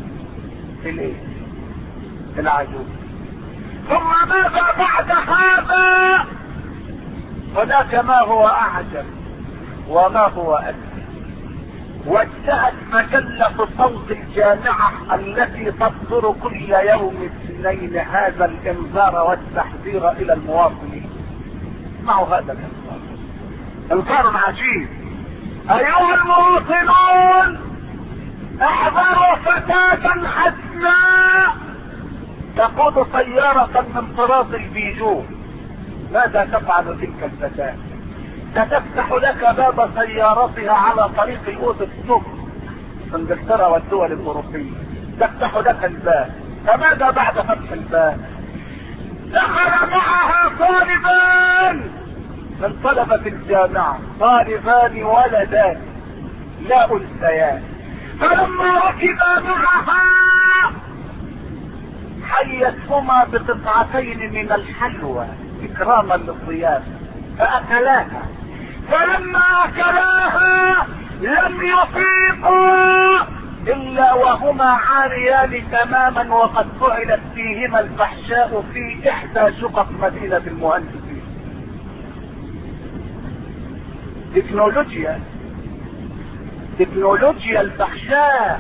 العجوز. ثم ماذا بعد هذا؟ هناك ما هو اعجب وما هو اجمل. وجهت مجلة صوت الجامعة التي تصدر كل يوم اثنين هذا الانذار والتحذير الى المواطنين. اسمعوا هذا الانذار، انذار عجيب. ايها المواطنون، احذروا فتاة حسناء تقود سيارة من طراز البيجو. ماذا تفعل تلك الفتاة؟ ستفتح لك باب سيارتها على طريق الاوتوستوب في انجلترا والدول الاوروبية. تفتح لك الباب. فماذا بعد فتح الباب؟ دخل معها طالبان من طلبة الجامعة، طالبان ولدان لا انثيان. فلما ركبا معها حيتهما بقطعتين من الحلوى اكراما للضيافة فاكلاها. فلما اكلاها لم يفيقوا الا وهما عاريان تماما، وقد فعلت فيهما الفحشاء في احدى شقق مدينة المهندسين. تكنولوجيا الفحشاء.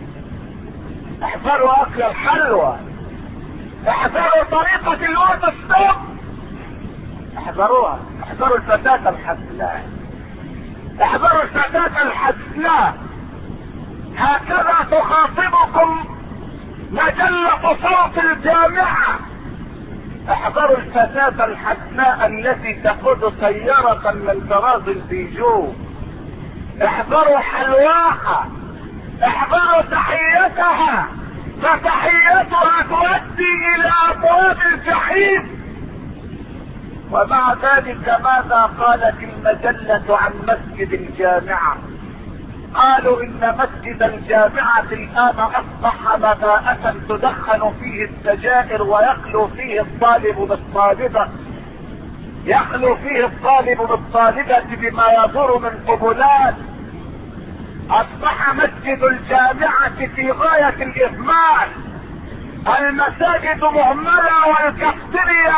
احذروا اكل الحلوى، احذروا طريقة الاوتوستوب، احذروها. احذروا الفتاة الحسناء، احذروا الفتاة الحسناء. هكذا تخاطبكم مجلة صوت الجامعة. احذروا الفتاة الحسناء التي تقود سيارة من طراز البيجو. احذروا حلواها، احذروا تحيتها، فتحيتها تؤدي الى ابواب الجحيم. ومع ذلك ماذا قالت المجلة عن مسجد الجامعة؟ قالوا ان مسجد الجامعة الان اصبح مباءة تدخن فيه السجائر ويخلو فيه الطالب بالطالبة، يخلو فيه الطالب بالطالبة بما يضر من قبلات. اصبح مسجد الجامعة في غاية الاهمال. المساجد مهملة والكافتيريا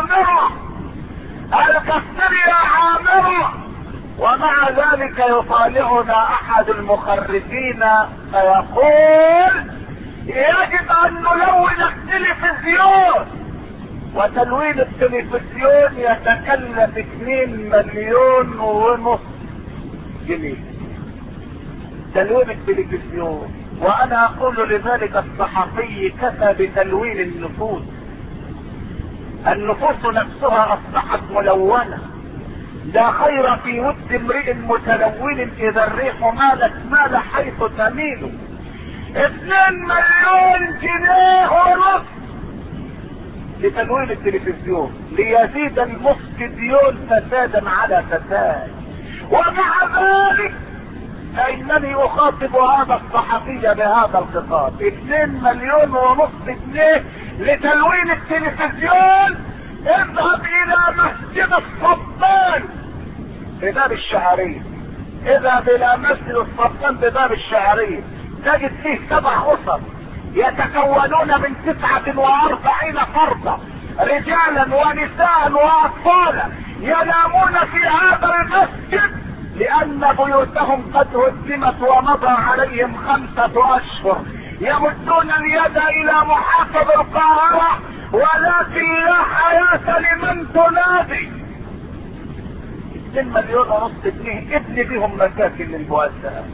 عامرة. ومع ذلك يطالعنا احد المخرجين فيقول يجب ان نلون التلفزيون، وتلوين التلفزيون يتكلف 2.5 مليون جنيه. تلوين التلفزيون. وانا اقول لذلك الصحفي كفى بتلوين النفوس. النفوس نفسها اصبحت ملونة. لا خير في ود امرئ متلون اذا الريح مالت مال حيث تميل. 2 مليون جنيه ونص لتنوير التلفزيون ليزيد المفسدون فسادا على فساد. ومع ذلك انني اخاطب هذا الصحفي بهذا الخطاب. 2 مليون ونص جنيه لتلوين التلفزيون. اذهب الى مسجد الصبان بباب الشعرية، اذهب الى مسجد الصبان بباب الشعرية تجد فيه 7 اسر يتكونون من 49 فردا رجالا ونساء واطفالا ينامون في هذا المسجد لان بيوتهم قد هدمت ومضى عليهم 5 اشهر. يمدون اليد الى محافظ القاهرة ولكن لا حياة لمن تنادي. 2 مليون ونص جنيه ابن بهم مساكن للمؤسسات،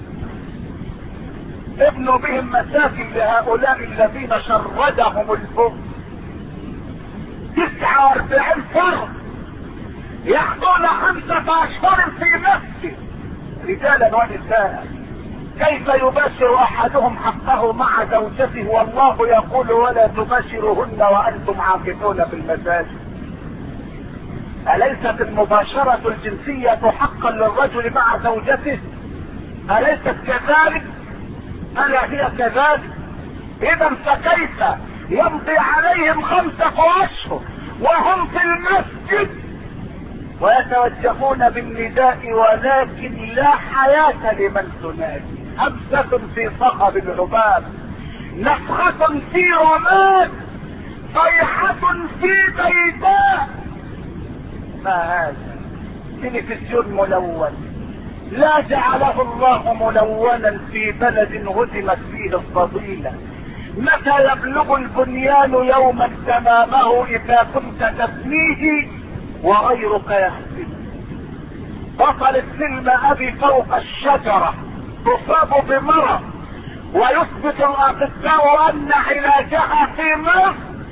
ابنوا بهم مساكن لهؤلاء الذين شردهم البغض. 49 فرد يحضون 5 اشهر في مسجد رجالا ونساء. كيف يباشر احدهم حقه مع زوجته والله يقول ولا تباشرهن وانتم عاكفون في المساجد؟ اليست المباشرة الجنسية حقا للرجل مع زوجته؟ اليست كذلك؟ الا هي كذلك؟ اذا فكيف يمضي عليهم 5 اشهر وهم في المسجد ويتوجهون بالنداء ولكن لا حياة لمن تنادي؟ همسة في صخب العباب، نفخة في رماد، صيحة في بيداء. ما هذا؟ تلفزيون ملون لا جعله الله ملونا في بلد هدمت فيه الفضيلة. متى يبلغ البنيان يوما تمامه اذا كنت تبنيه وغيرك يهدم؟ بطل السلم ابي فوق الشجرة تصاب بمرض ويثبت الاطباء ان علاجها في مصر،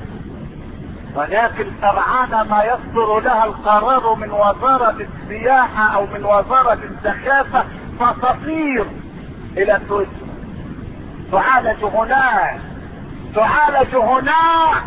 ولكن سرعان ما يصدر لها القرار من وزارة السياحة او من وزارة الزخافة فتطير الى سويسرا تعالج هناك، تعالج هناك،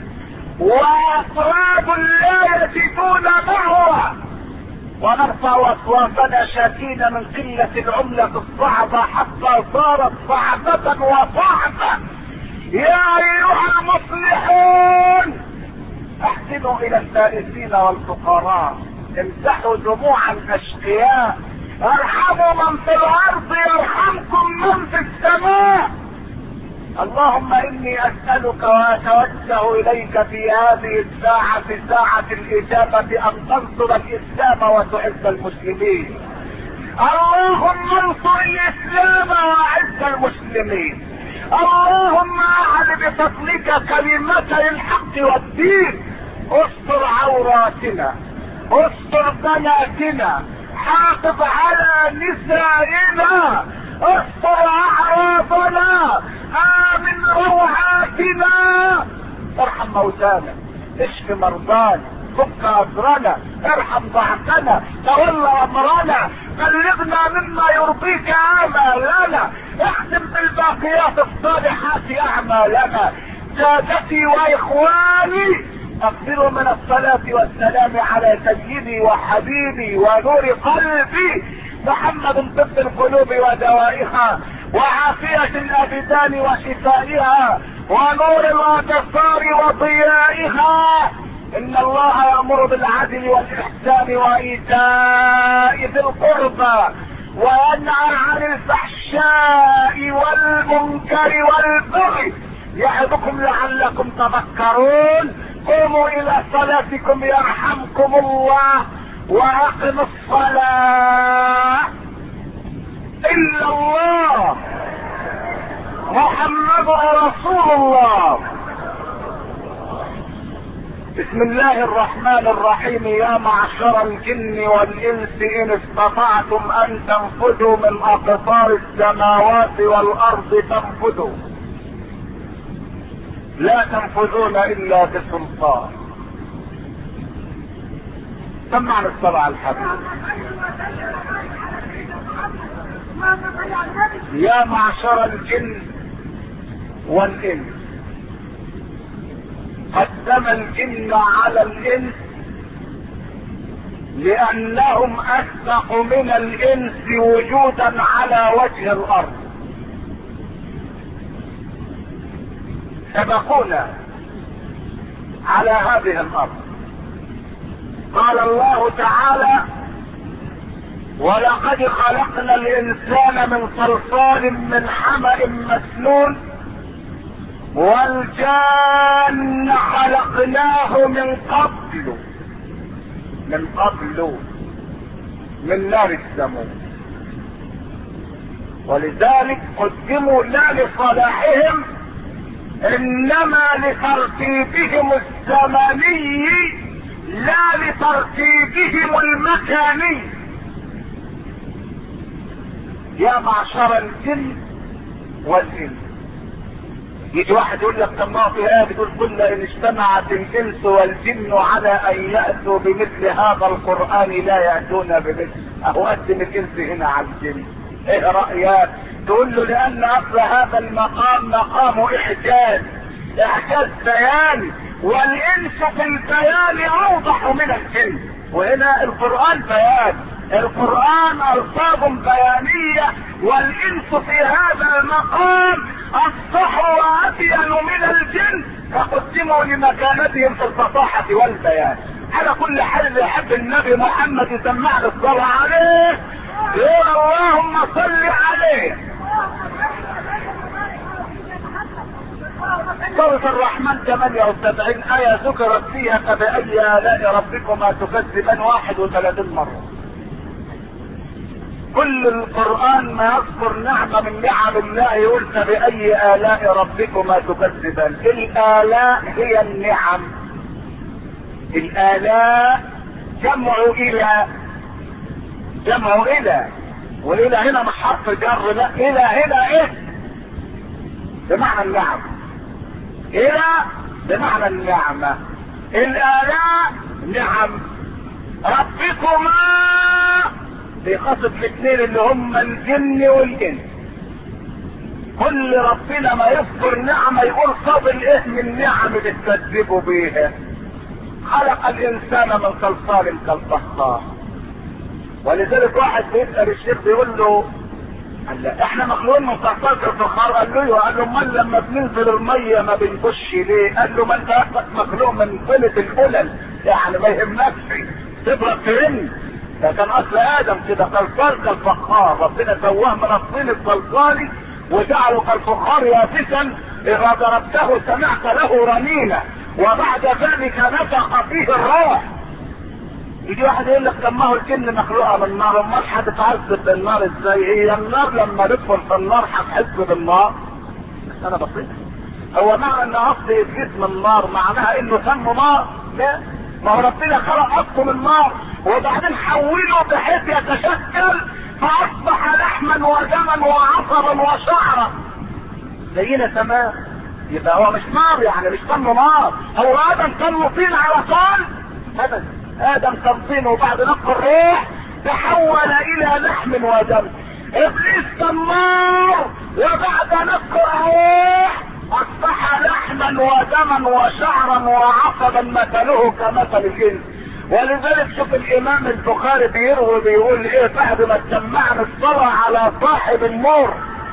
وافراد لا يجدون مهوى. ونرفع اصواتنا شاكين من قلة العملة الصعبة حتى صارت صعبة وصعبة. يا ايها المصلحون احسنوا الى البائسين والفقراء، امسحوا دموع الاشقياء، ارحموا من في الارض يرحمكم من في السماء. اللهم اني اسألك واتوجه اليك في هذه الساعة، ساعة الاجابة، ان تنصر الاسلام وتعز المسلمين. اللهم انصر الاسلام واعز المسلمين. اللهم اعل بفضلك كلمتي الحق والدين. استر عوراتنا، استر بناتنا، حافظ على نسائنا، استر اعراضنا، امن روعاتنا، ارحم موتانا، اشف مرضانا، فك اجرنا، ارحم ضعفنا، تولى امرنا، بلغنا مما يرضيك امالنا، اختم بالباقيات الصالحات اعمالنا. سادتي واخواني اكثروا من الصلاة والسلام على سيدي وحبيبي ونور قلبي محمد طب القلوب ودوائها وعافية الابدان وشفائها ونور الابصار وضيائها. ان الله يأمر بالعدل والاحسان وايتاء ذي القربى وينهى عن الفحشاء والمنكر والبغي يعظكم لعلكم تذكرون. قوموا الى صلاتكم يرحمكم الله واقم الصلاة. الا الله محمد رسول الله. بسم الله الرحمن الرحيم. يا معشر الجن والانس ان استطعتم ان تنفذوا من اقطار السماوات والارض فانفذوا، لا تنفذون الا بسلطان. سمعنا الصلاة على الحبيب. يا معشر الجن والإنس. قدم الجن على الإنس لأنهم أسبق من الإنس وجودا على وجه الأرض، سبقونا على هذه الأرض. قال الله تعالى: ولقد خلقنا الإنسان من صلصال من حمأ مسنون والجان خلقناه من قبل من نار السموم. ولذلك قدموا لا لصلاحهم انما لترتيبهم الزمني لا لترتيبهم المكاني. يا معشر الجن والانس. يجي واحد يقول لك طب ما في ايه بتقول كل ان اجتمعت الانس والجن على ان ياتوا بمثل هذا القران لا ياتون بمثل. اهو قدم الانس هنا على الجن. ايه رايك؟ تقول له لان اصل هذا المقام مقام اعجاز بياني، والانس في البيان اوضح من الجن، وهنا القران بيان. القرآن ألفاظ بيانية، والإنس في هذا المقام أفصح وأبين من الجن، فقدموا لمكانتهم في الفصاحة والبيان. على كل حال اللي يحب النبي محمد يسمعنا الصلاة عليه يقول اللهم صل عليه. سورة الرحمن 78 آية ذكرت فيها فبأي آلاء ربكما تكذبان 31 مرة. كل القرآن ما يذكر نعمة من نعم الله يقول فبأي آلاء ربكما تكذبان. الآلاء هي النعم. الآلاء جمع إلى، وإلى هنا مش حرف جر، لا إلى هنا إيه بمعنى النعم. إلى بمعنى النعمة. الآلاء نعم. ربكما بيخاطب الاثنين اللي هم الجن والانس. كل ربنا ما يذكر نعمة يقول فاضل ايه من نعم بتكذبوا بيها. خلق الانسان من صلصال كالفخار. ولذلك واحد بيسأل الشيخ بيقول له احنا مخلوقين من صلصال كالفخار. قال له امال لما بننزل المية ما بنخش ليه؟ قال له ما انت مخلوق من طينة القلل، يعني ما يهمكش تبرد ترن. ده كان اصل ادم كده صلصال كالفخار، ربنا سواه من الطين الصلصالي وجعله كالفخار يابسا، اذا ضربته سمعت له رنينه وبعد ذلك نفخ فيه الروح. يجي واحد يقول لك طب ما هو الجن مخلوقه من النار، امال هتتعذب بالنار ازاي؟ هي النار لما ندخل في النار هتحس بالنار؟ بس انا بسيط. هو معنى ان اصل ابليس من النار معناها انه سمه نار؟ لا، ما هو ربنا خلق اصله من النار وبعدين حوله بحيث يتشكل فاصبح لحما ودما وعصبا وشعرا زينا تمام. يبقى هو مش نار، يعني مش سمه نار. هو ادم كان طين على طول ابدا. ادم كان طين وبعد نفخ الروح تحول الى لحم ودم. ابليس كان نار وبعد نفخ الروح اصبح لحما ودما وشعرا وعصبا مثله كمثل الجن. ولذلك شوف الامام البخاري بيروي بيقول ايه بعد ما سمعنا الصلاة على صاحب النور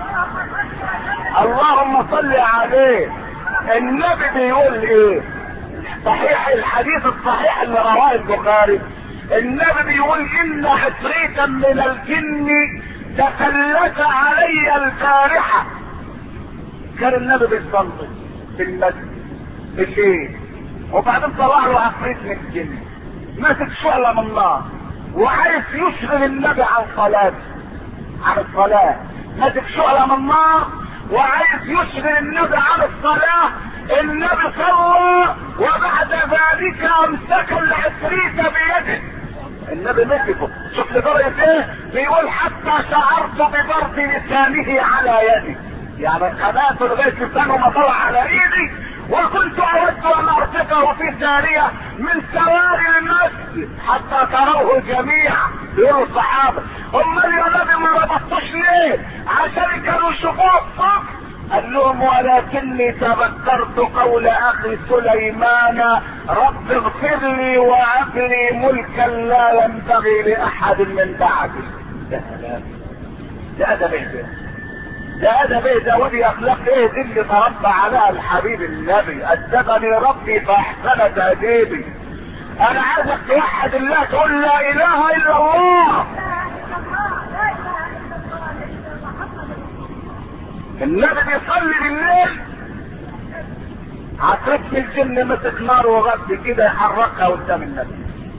اللهم صل عليه. النبي بيقول ايه صحيح الحديث الصحيح اللي رواه البخاري. النبي بيقول ان عفريتا من الجن تفلت علي البارحة. كان النبي بيصلي في المسجد بالليل وبعدين طلع له عفريت من الجن ماسك شعلة من النار وعايز يشغل النبي عن الصلاة. ماسك شعلة من النار وعايز يشغل النبي عن الصلاة. النبي صلى وبعد ذلك امسك العفريت بيده. النبي مسكه. شوف لدرجة ايه؟ بيقول حتى شعرت ببرد لسانه على يدي، يعني خلاص لغاية لسانه ما طلع على ايدي وكنت اود ان ارتقه في سارية من سواري المسجد حتى تروه جميعا. يقولوا الصحابة امال يا نبي ما ربطتوش ليه؟ عشان كانوا يشوفوه الصبح. قال لهم ولكني تذكرت قول اخي سليمان رب اغفر لي وهب لي ملكا لا ينبغي لاحد من بعدي. ده ادب ايه؟ ده ادب ايه ده؟ ودي اخلاق ايه دي اللي تربى عليها الحبيب النبي؟ ادبني ربي فاحسن تاديبي. انا عايزك توحد الله، تقول لا اله الا الله. النبي بيصلي بالليل، عفريت في الجن مسك نار وغد كده يحركها قدام النبي.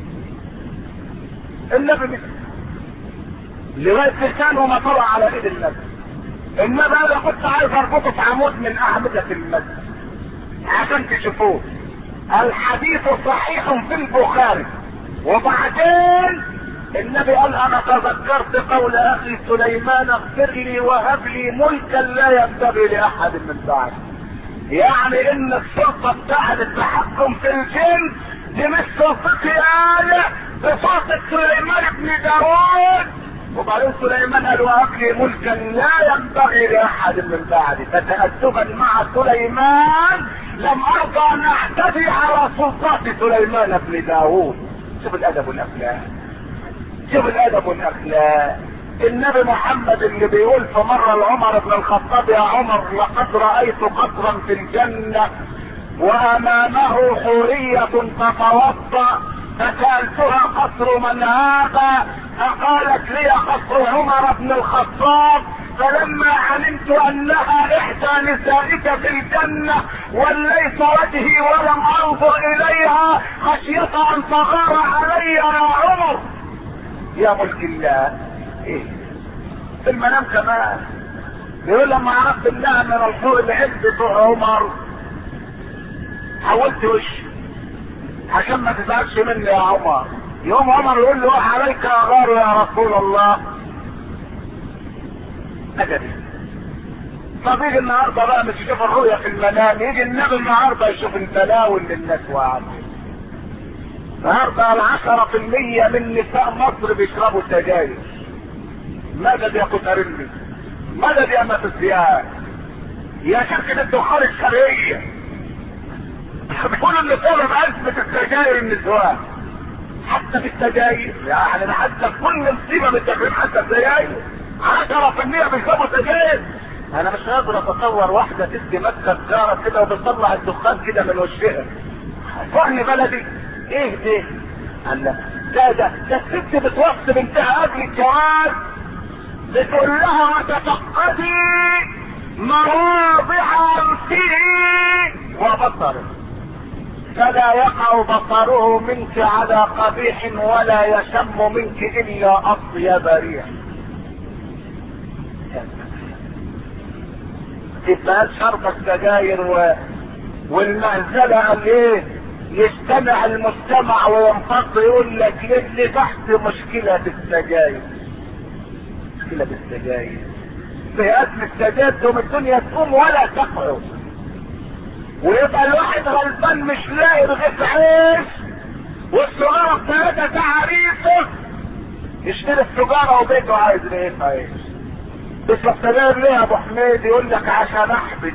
النبي لغايه لسانه ما طلع على ايد النبي. النبي انا كنت عايز اربطه في عمود من اعمده المسجد عشان تشوفوه. الحديث صحيح في البخاري. وبعدين النبي قال انا تذكرت قول اخي سليمان اغفر لي وهب لي ملكا لا ينبغي لاحد من بعدي. يعني ان السلطه بتاعت التحكم في الجن دي مش سلطتي انا، بسلطه سليمان بن داوود. وبعدين سليمان قال وهب لي ملكا لا ينبغي لاحد من بعدي. فتأدبا مع سليمان لم ارضى ان اعتدي على سلطات سليمان بن داوود. شوف الادب والاخلاق، شوف الادب والاخلاق. النبي محمد اللي بيقول في مرة لعمر بن الخطاب يا عمر لقد رأيت قصرا في الجنة وامامه حورية تتوضا فسألتها قصر من هذا؟ فقالت لي قصر عمر بن الخطاب. فلما علمت انها احدى نسائك في الجنة وليت وجهي ولم انظر اليها خشية ان تغار علي يا عمر. يا ملك الله ايه في المنام كمان يقول لما عرفت انها من الحور العز بتوع عمر حولت وشي عشان ما تزعلش مني يا عمر. يوم عمر يقول له عليك يا غار يا رسول الله. أجدي طب يجي النهارده بقى مش يشوف الرؤيا في المنام، يجي النبي النهارده يشوف البلاوي اللي الناس واقعه. النهارده 10% من نساء مصر بيشربوا سجاير. مدد يا كتارلي، مدد يا ماتسيان، يا شركة الدخان الشرعية. بيقولوا ان سبب ازمة السجاير النسوان. حتى في السجاير يعني حتى كل مصيبة بالتكريم حتى السجاير 10% بيشربوا سجاير. انا مش قادر اتصور واحدة تدي ماسكة سجارة كده وبتطلع الدخان كده من وشها. فهمي بلدي ايه ده؟ ده الست بتوصي بنتها قبل الجواز بتقول لها تفقدي مواضع انفه وبصره فلا يقع بصره منك على قبيح ولا يشم منك الا اطيب ريح. تبقى شرب السجاير والمهزله قال ايه؟ يجتمع المجتمع وينفض يقول لك اللي تحت مشكله بالسجاير. مشكله بالسجاير في ازمه السجاير تقوم الدنيا تقوم ولا تقعد. ويبقى الواحد غلبان مش لاقي رغيف عيش والسجاره بتاعتها تعريفه يشتري السجاره وبيته عايز رغيف عيش. تشرب سجاير ليه يا ابو حميد؟ يقول لك عشان احبس.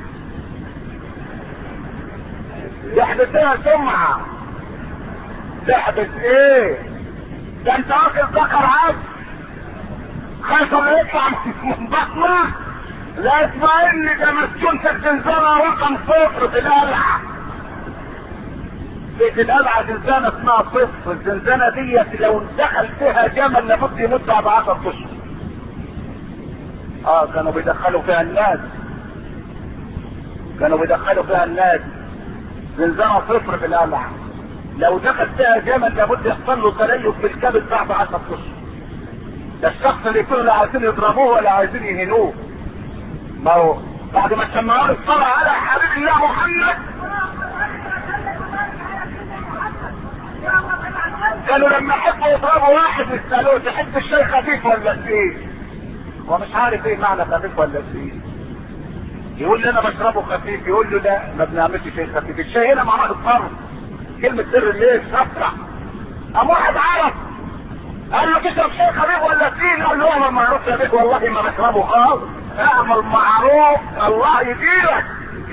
تحبس ايه سمعه؟ تحبس ايه؟ ده انت واكل ذكر عبد خايف انه يطلع من بطنه. لا اسمع اني ده مسجون في الزنزانة رقم 0 في القلعة. في القلعة زنزانة اسمها 0. الزنزانة دي لو دخل فيها جمل لابد يموت بعد 10 اشهر. كانوا بيدخلوا فيها الناس، زنزانة 0 في القلعة لو دخل فيها جمل لابد يحصل له تليف في الكبد بعد 10 اشهر. ده الشخص اللي يكونوا لا عايزين يضربوه ولا عايزين يهنوه. ما هو بعد ما سمعوا الصلاة على حبيب الله محمد قالوا لما يحبوا يضربوا واحد يسألوه تحب الشيء خفيف ولا تقيل؟ ومش عارف ايه معنى خفيف ولا تقيل. يقول لي انا بشربه خفيف، يقول له لا ما بنعملش شيء خفيف، الشاي هنا معناه الطرف. كلمة سر الليل سفرع. قام واحد عرف قال له تشرب شاي خفيف ولا تقيل؟ قال له انا ما اعرفش يا بيك والله ما بشربه خالص. اعمل معروف الله يديلك.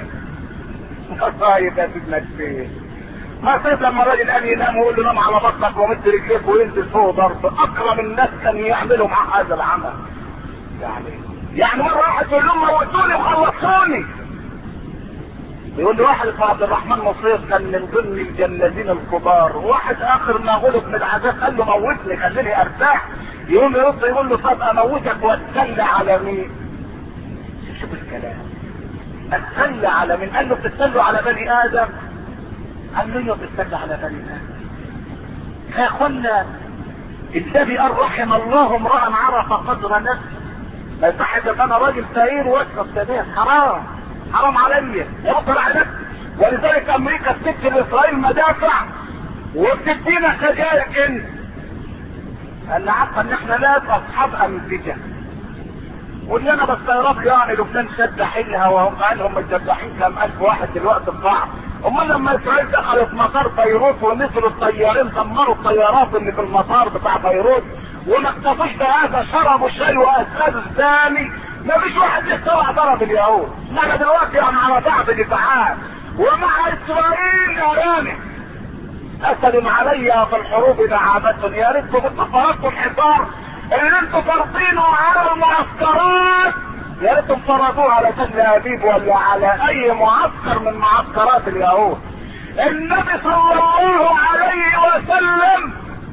طيب يا سيدنا الشيخ، ما صيت لما الراجل قال ينام ويقول له نام على بطنك ومد رجليك وينزل فوق ضرب، اكرم الناس كان يعملوا مع هذا العمل. يعني مرة واحد يقول لهم موتوني وخلصوني. يقول لي واحد اسمه عبد الرحمن مصير كان من ضمن الجلادين الكبار، وواحد اخر ما غلب من العذاب قال له موتني خليني ارتاح. يقوم يرد يقول له طب اموتك واتسلى على مين؟ شوف الكلام، اتسلى على مين؟ قال له بتتسلوا على بني ادم. قال له بتتسلى على بني ادم يا اخوانا. النبي قال رحم الله امرأ عرف قدر نفسه. ما يصحش ان انا راجل فقير واشرب سجاير، حرام حرام عليا يقدر على نفسي. ولذلك امريكا بتدي لاسرائيل مدافع وبتدينا سجاير انت. انا عارفه ان احنا ناس اصحاب انتجه. واللي انا بستغرب يعني لبنان شد حيلها وهم قالهم متذبحين كم الف واحد دلوقتي الضعف. امال لما اسرائيل دخلت مطار بيروت ونزلوا الطيارين دمروا الطيارات اللي في المطار بتاع بيروت وما اكتفوش بهذا شربوا شاي واسادوا ثاني. ما فيش واحد يستوعب ضرب اليهود. انا دلوقتي يعني على بعض دفاعات ومع اسرائيل اراني اسد علي في الحروب دعابة. يا ريتكم كنتوا فرضتوا الحصار اللي انتوا فرضينه على المعسكرات، يا ريتهم فرضوه على تل ابيب ولا على اي معسكر من معسكرات اليهود. النبي صلى الله عليه وسلم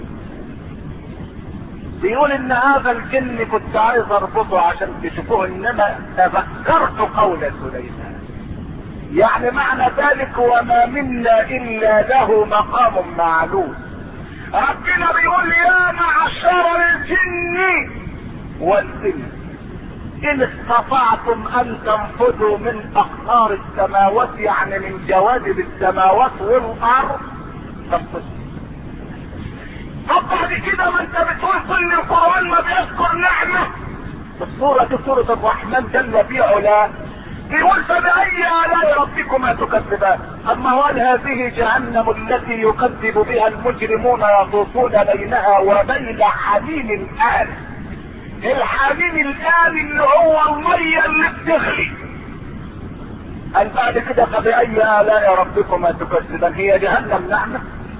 بيقول ان هذا الجن كنت عايز اربطه عشان تشوفوه، انما تذكرت قول سليمان. يعني معنى ذلك وما منا الا له مقام معلوم. ربنا بيقول يا معشر الجن والانس ان استطعتم ان تنفذوا من اقطار السماوات، يعني من جوانب السماوات والارض فانفذوا. طب بعد كده ما انت بتقول كل القرآن ما بيذكر نعمة. السورة دي سورة الرحمن جل في علاه بيقول فبأي آلاء ربكما تكذبان. اما قال هذه جهنم التي يكذب بها المجرمون يطوفون بينها وبين حميم الآن. الحميم الآن اللي هو المية اللي بتغلي. قال بعد كده فبأي آلاء ربكما تكذبان. هي جهنم نعمة؟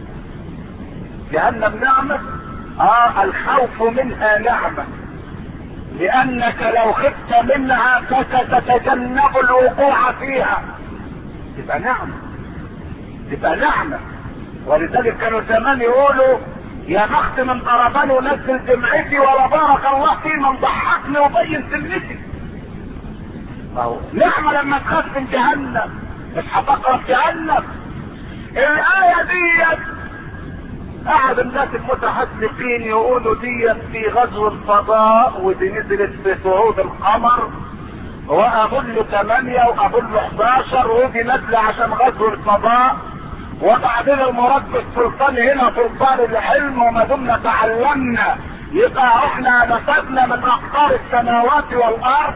جهنم نعمة؟ الخوف منها نعمة، لانك لو خفت منها فستتجنب الوقوع فيها. تبقى نعمة، تبقى نعمة. ولذلك كانوا زمان يقولوا يا بخت من ضربني ونزل دمعتي ولا بارك الله في من ضحكني وبين سنتي. نعمة لما تخاف من جهنم مش هتقرب جهنم. الآية دي قعد الناس المتحدثين يقولوا دي في غزو الفضاء ودي نزلت في صعود القمر وابل 8 وابل 11 ودي نزل عشان غزو الفضاء. وبعدين المراد بالسلطان هنا سلطان الحلم، وما دمنا تعلمنا يبقى احنا نفذنا من اقطار السماوات والارض.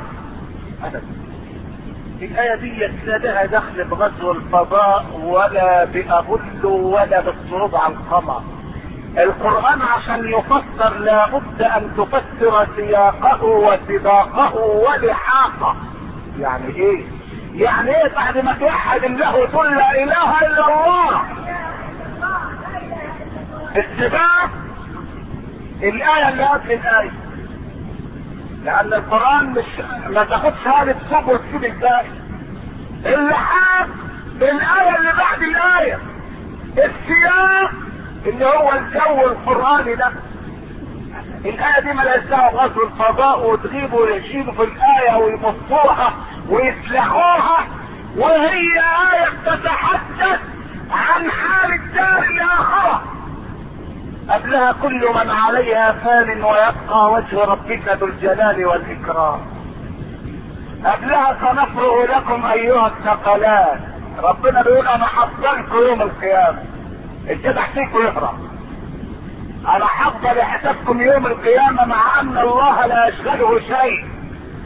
الآية دي لها دخل بغزو الفضاء ولا بأبل ولا بالصعود على القمر. القرآن عشان يفسر لابد ان تفسر سياقه وسباقه ولحاقه. يعني ايه؟ يعني ايه بعد ما توحد الله تقول لا اله الا الله؟ السباق الآية اللي قبل الآية، لأن القرآن مش ما تاخدش هذه الصبر وتسيب الباقي. اللحاق بالآية اللي بعد الآية، السياق اللي هو الجو القرآني ده. الآية دي مالهاش دعوة بغزو الفضاء وتغيبوا ويشيلوا في الآية ويمصوها ويسلخوها، وهي آية تتحدث عن حال الدار الآخرة. قبلها كل من عليها فان ويبقى وجه ربك ذو الجلال والإكرام. قبلها سنفرغ لكم أيها الثقلان. ربنا بيقول أنا حفظلكم يوم القيامة. الجدع فيكم يهرب. أنا حفظ لحسابكم يوم القيامة مع أن الله لا يشغله شيء.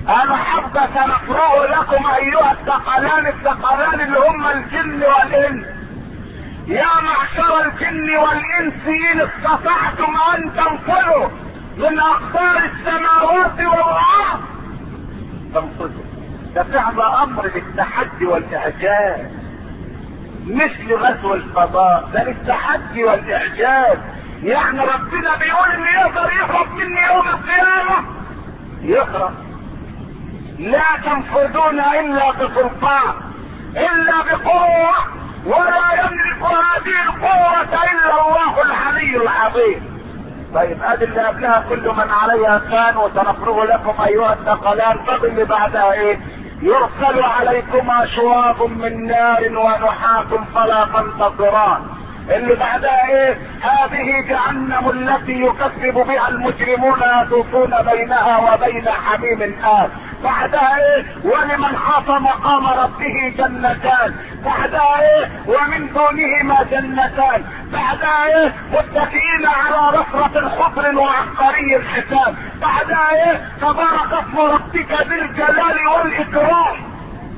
انا حابة سنقرأ لكم ايها الثقلان اللي هم الجن والانس. يا معشر الجن والانس ان استطعتم ان تنفذوا من اقطار السماوات والارض تنفذوا. ده فعل امر للتحدي والاعجاز، مثل غزو الفضاء، ده للتحدي والاعجاز. يعني ربنا بيقول ان يقدر يهرب مني يوم القيامة يهرب. لا تنفذون الا بسلطان، الا بقوة، ولا يملك هذه القوة الا الله العلي العظيم. طيب ادي اللي قبلها كل من عليها فان وسنفرغ لكم ايها الثقلان. طب اللي بعدها ايه؟ يرسل عليكما شواظ من نار ونحاس فلا تنتصران. اللي بعدها ايه؟ هذه جهنم التي يكذب بها المجرمون يطوفون بينها وبين حميم آن. بعدها ايه؟ ولمن خاف مقام ربه جنتان. بعدها ايه؟ ومن دونهما جنتان. بعدها ايه؟ متكئين على رفرة خضر وعبقري حسان. بعدها ايه؟ تبارك اسم ربك ذي الجلال والاكرام.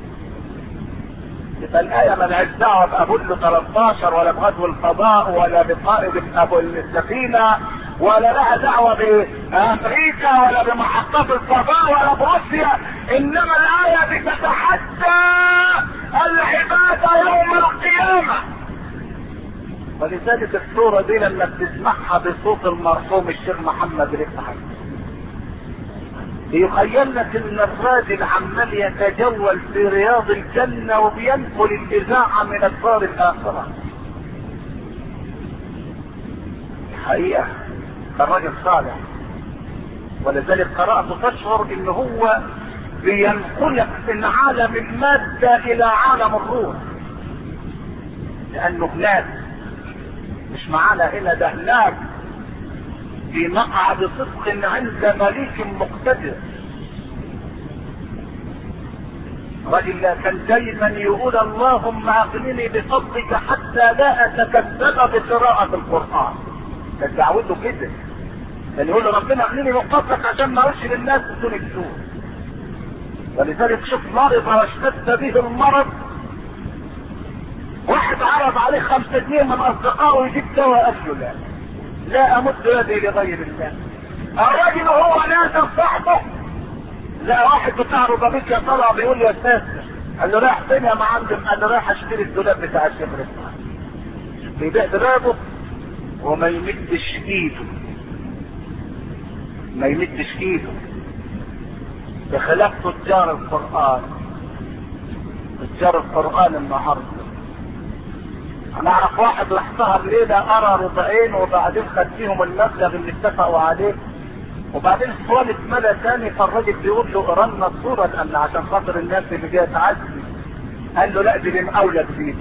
يبقى الآية ملهاش دعوة بأبولو 13 ولا بغزو الفضاء ولا بقائد أبو السفينة، ولا لها دعوة بأمريكا ولا بمحطات الفضاء ولا بروسيا. إنما الآية بتتحدى العبادة يوم القيامة. ولذلك الصورة دي لما بتسمعها بصوت المرحوم الشيخ محمد رفعت يخيل لك ان الراجل عمال يتجول في رياض الجنة وبينقل الاذاعة من الدار الاخرة. الحقيقة الراجل صالح، ولذلك قرأت تشعر ان هو بينقلك من عالم المادة الى عالم الروح، لانه هناك مش معانا هنا، ده هناك في مقعد صدق عند مليك مقتدر. رجل كان دايما يقول اللهم اغنني بفضلك حتى لا اتكذب بقراءة القرآن. كانت دعوته كده، كان يقول ربنا اغنني بفضلك عشان ما اقولش للناس بدون السوء. ولذلك شوف مرض واشتد به المرض، واحد عرض عليه 5 جنيه من اصدقائه يجيب دواء، قال له لا، لا امد يدي لغير الله. الراجل هو نازل صاحبه لا واحد بتاع ربابيكيا طلع بيقول له يا استاذ، قال له رايح فين يا معلم؟ قال له رايح اشتري الدولاب بتاع الشيخ رفعت. بيبيع دولابه وما يمدش ايده، ما يمدش ايده، بخلاف تجار القرآن. تجار القرآن النهارده انا اعرف واحد راح سهر ليله قرا ربعين وبعدين خد فيهم المبلغ اللي اتفقوا عليه، وبعدين السؤال اتملى تاني، فالراجل بيقول له قرانا الصوره لان عشان خاطر الناس اللي جايه تعدي. قال له لا دي لمقاوله جديده.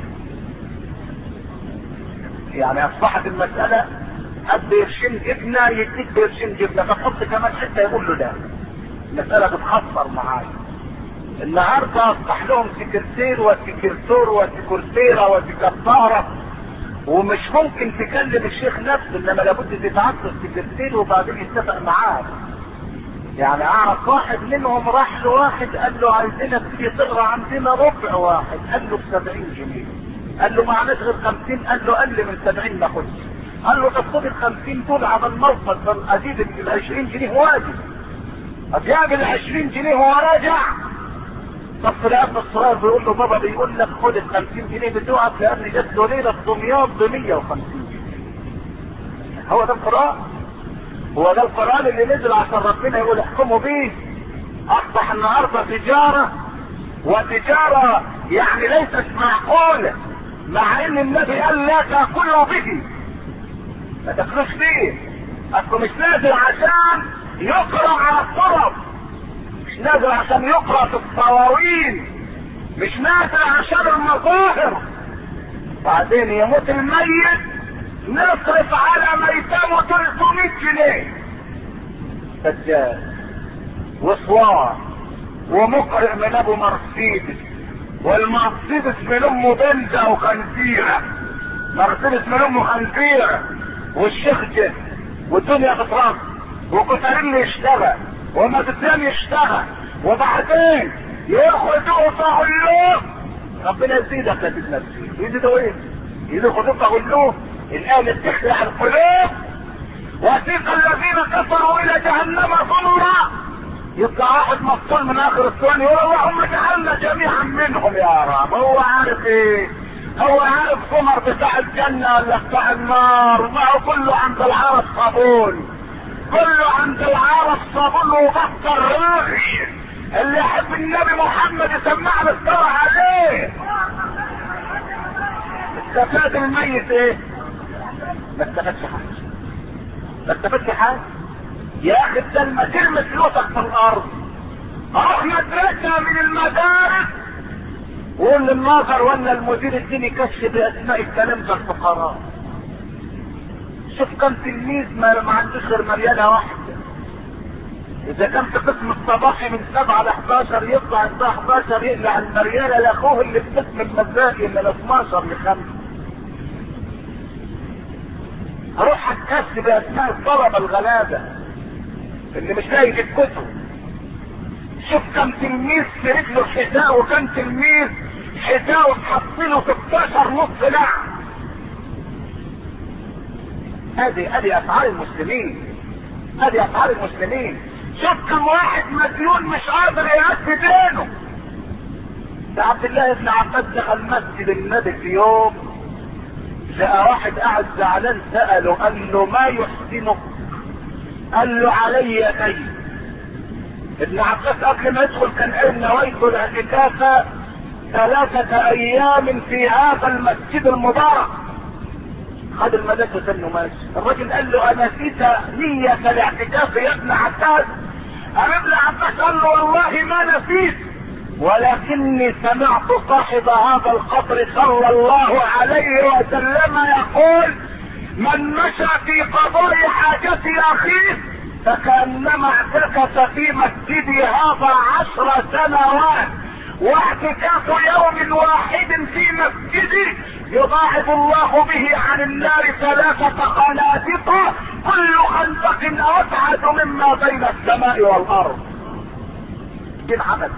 يعني اصبحت المساله قد قرشين جبنه يديك قرشين جبنه، فتحط كمان حته يقول له لا. المساله بتخسر معايا. النهارده اصبح لهم سكرتير وسكرتور وسكرتيره وسكرتاره، ومش ممكن تكلم الشيخ نفسه، انما لابد تتعطل السكرتير وبعدين يتفق معاه. يعني اعرف واحد منهم راح له واحد قال له عايزينك تيجي تقرا عندنا ربع واحد، قال له ب70 جنيه. قال له معناش غير 50، قال له اقل من 70 ما خدش. قال له طب خد ال50 دول على الموصل، ازيد ال20 جنيه واجب. اجاب ال20 جنيه وهو راجع. طب في الاب الصغير بيقول له بابا بيقول لك خد ال50 جنيه بتوعك لان جت له ليله في دمياط ب150 جنيه. هو ده القرآن؟ هو ده القرآن اللي نزل عشان ربنا يقول احكموا بيه؟ اصبح النهارده تجاره، وتجاره يعني ليست معقوله، مع ان النبي قال لا تاكلوا به، ما تاكلوش فيه. اصله مش نازل عشان يقرا على الطرف، مش نازل عشان يقرا في الصواوين، مش نازل عشان المظاهر. بعدين يموت الميت نصرف على ميتامه 300 جنيه سجاد وصوار ومقرئ من ابو مرسيدس، والمرسيدس من امه بنزة وخنزيرة، مرسيدس من امه خنزيرة، والشيخ جه والدنيا بترص وكترين يشتغل ومازوتين يشتغل وبعدين ياخدوه فغلوه. ربنا يزيدك يا سيدنا الشيخ. يزيدوا ايه؟ ياخدوه فغلوه. الآية بتخلع القلوب. وسيق الذين كفروا الى جهنم زمرا. يطلع واحد مفصول من اخر الثاني يقول اللهم اجعلنا جميعا منهم يا رب. هو عارف ايه؟ هو عارف زمر بتاع الجنة ولا بتاع النار؟ ما هو كله عند العرب صابون، كله عند العرب صابون وبطل راغي. اللي يحب النبي محمد يسمعنا الصلاة عليه. استفاد الميت ايه؟ ما استفادش حاجة، ما استفادش حاجة يا اخي. ده لما ترمي فلوسك في الارض اروح مدرسة من المدارس وقول للناظر ولا المدير الديني كشف باسماء التلامذة الفقراء. شوف كم تلميذ ما عندوش غير مريالة واحدة. اذا كان في قسم الصباحي من 7 ل 11 يطلع الساعة 11 يقلع المريالة لاخوه اللي في قسم المسائي من 12 ل 5. اروح اتكشف باسماء الطلبة الغلابة اللي مش لاقي في الكتب. شوف كم تلميذ في رجله حذاء وكم تلميذ حذاء تحصله 16 نص نعم. هذه افعال المسلمين، هذه افعال المسلمين. شوف كم واحد مديون مش قادر يأدي دينه. ده عبد الله بن عباس دخل مسجد النبي في يوم لقى واحد قاعد زعلان سأله قال له ما يحسنك؟ قال له علي دين. ابن عباس قبل ما يدخل كان قال نويت الاعتكاف 3 ايام في هذا المسجد المبارك. خد المدرسة وسنه ماشي. الراجل قال له انا نسيت نية الاعتكاف يا ابن عباس. ابن عباس قال له والله ما نسيت ولكني سمعت صاحب هذا القبر صلى الله عليه وسلم يقول من مشى في قضاء حاجة اخيه فكأنما اعتكف في مسجدي هذا 10 سنوات. واعتكاف يوم واحد في مسجدي يضاعف الله به عن النار 3 خنادق كل خندق ابعد مما بين السماء والارض. دي العمل،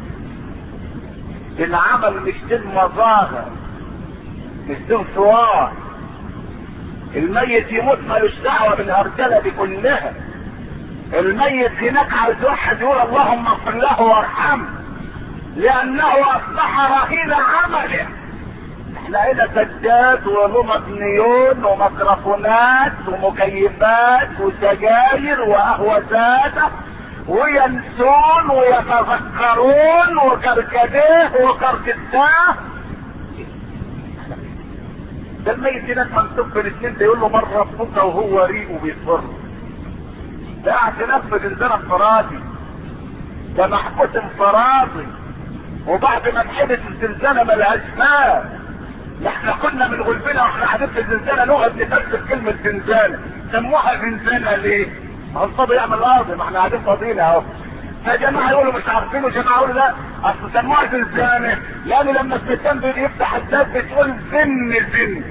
دي العمل مش دي المظاهر، مش دي صور. الميت يموت مالوش دعوه بالهرجله دي كلها. الميت هناك عايز واحد يقول اللهم اغفر له وارحمه لانه اصبح رهين عمله. احنا هنا سجاد ولمض نيون وميكروفونات ومكيفات وسجاير واهوازات وينسون ويتذكرون وكركديه وكركداه. ده الميت هناك منسوب في الاثنين بيقول له مره بفوطه وهو ريقه بيصفر. ده اعتناف بزنزانة انفرادي، ده محبوس انفرادي. وبعد ما اتحبس الزنزانة ملهاش مال. احنا كنا من غلبنا واحنا قاعدين في الزنزانة نقعد نفسر كلمة زنزانة. سموها زنزانة ليه؟ ما هو الفاضي يعمل قاضي، ما احنا قاعدين فاضيين اهو. فجماعة يقولوا مش عارفين وجماعة يقولوا لا اصل سموها زنزانة لان لما الستان يفتح الباب بتقول زن زن.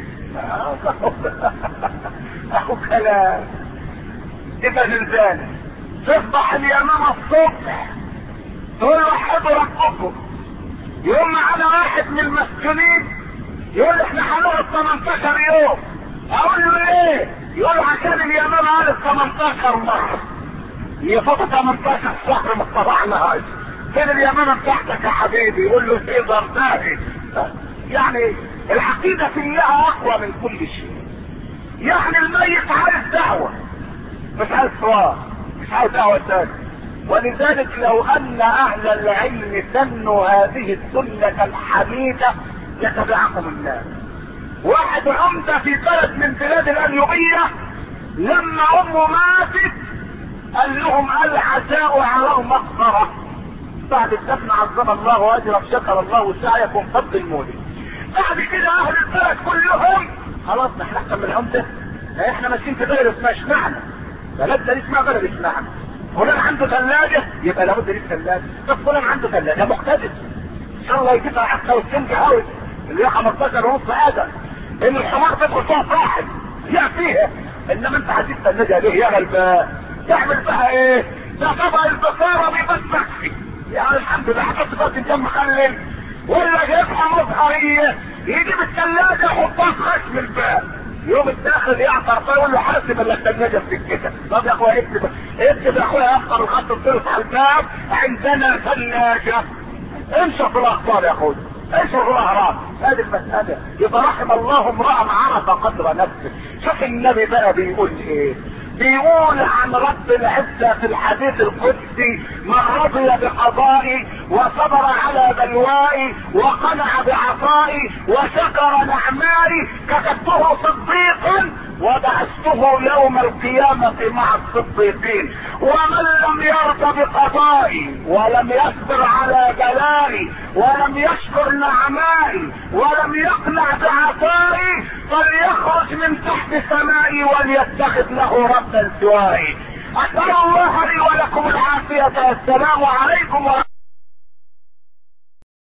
اخو كلام. تبقى زنزانة. تصبح اليمامة الصبح تقول له حبوا ربكم. يقوم على واحد من المسجونين يقول احنا هنقعد 18 يوم. اقول له ايه؟ يقول عشان اليمامة قالت 18 مرة. يفوت 18 شهر ما طلعناهاش. فين اليمامة بتاعتك يا حبيبي؟ يقول له في ضرباهي. يعني العقيدة فيها اقوى من كل شيء. يعني الميت عايز دعوة مش عايز صواب، مش عايز دعوة تاني. ولذلك لو ان اهل العلم سنوا هذه السنة الحميدة لتبعهم الناس. واحد عمدة في بلد من بلاد الأليوبية لما امه ماتت قال لهم العزاء على المقبرة بعد الدفن عظم الله اجرك شكر الله سعيكم فضل المولد. بعد كده اهل البلد كلهم خلاص نحن احسن من العمدة. احنا ماشيين في بلد اسمها اشمعنى بلدنا دي اسمها بلد اشمعنى. فلان عنده ثلاجة يبقى لابد ليه ثلاجة. طب فلان عنده ثلاجة مقتدر ان شاء الله يجيبها حتى والسنج هاوي اللي هي 15 ونص ادم ان الحمار تدخل فيها صاحب يا فيها. انما انت هتجيب ثلاجة ليه يا غلبان؟ تعمل بها ايه؟ ده طبق البصارة بيبسك فيه يعني الحمد لله حطيت بس الدم مخلل، ولا جايبها مظهريه يجيب الثلاجه يحطها في خشم الباب، يوم الداخل يعطر فيها يقول له حاسب الا الثلاجه بتتكسر. طب يا اخويا اكتب يا اخويا اخر الخط الثلث على الباب عندنا ثلاجه. انشر في الاخبار يا اخويا، انشر في الاهرام. هذه المساله يبقى رحم الله امرأ عرف قدر نفسه. شوف النبي بقى بيقول ايه، بيقول عن رب العزة في الحديث القدسي: من رضي بقضائي وصبر على بلوائي وقنع بعطائي وشكر نعمائي كتبته صديقا وبعثته يوم القيامة مع الصديقين. ومن لم يرضى بقضائي ولم يصبر على بلائي ولم يشكر نعمائي ولم يقنع بعطائي فليخرج من تحت سمائي وليتخذ له ربا سواي. أسأل الله لي ولكم العافية والسلام عليكم ورحمة الله.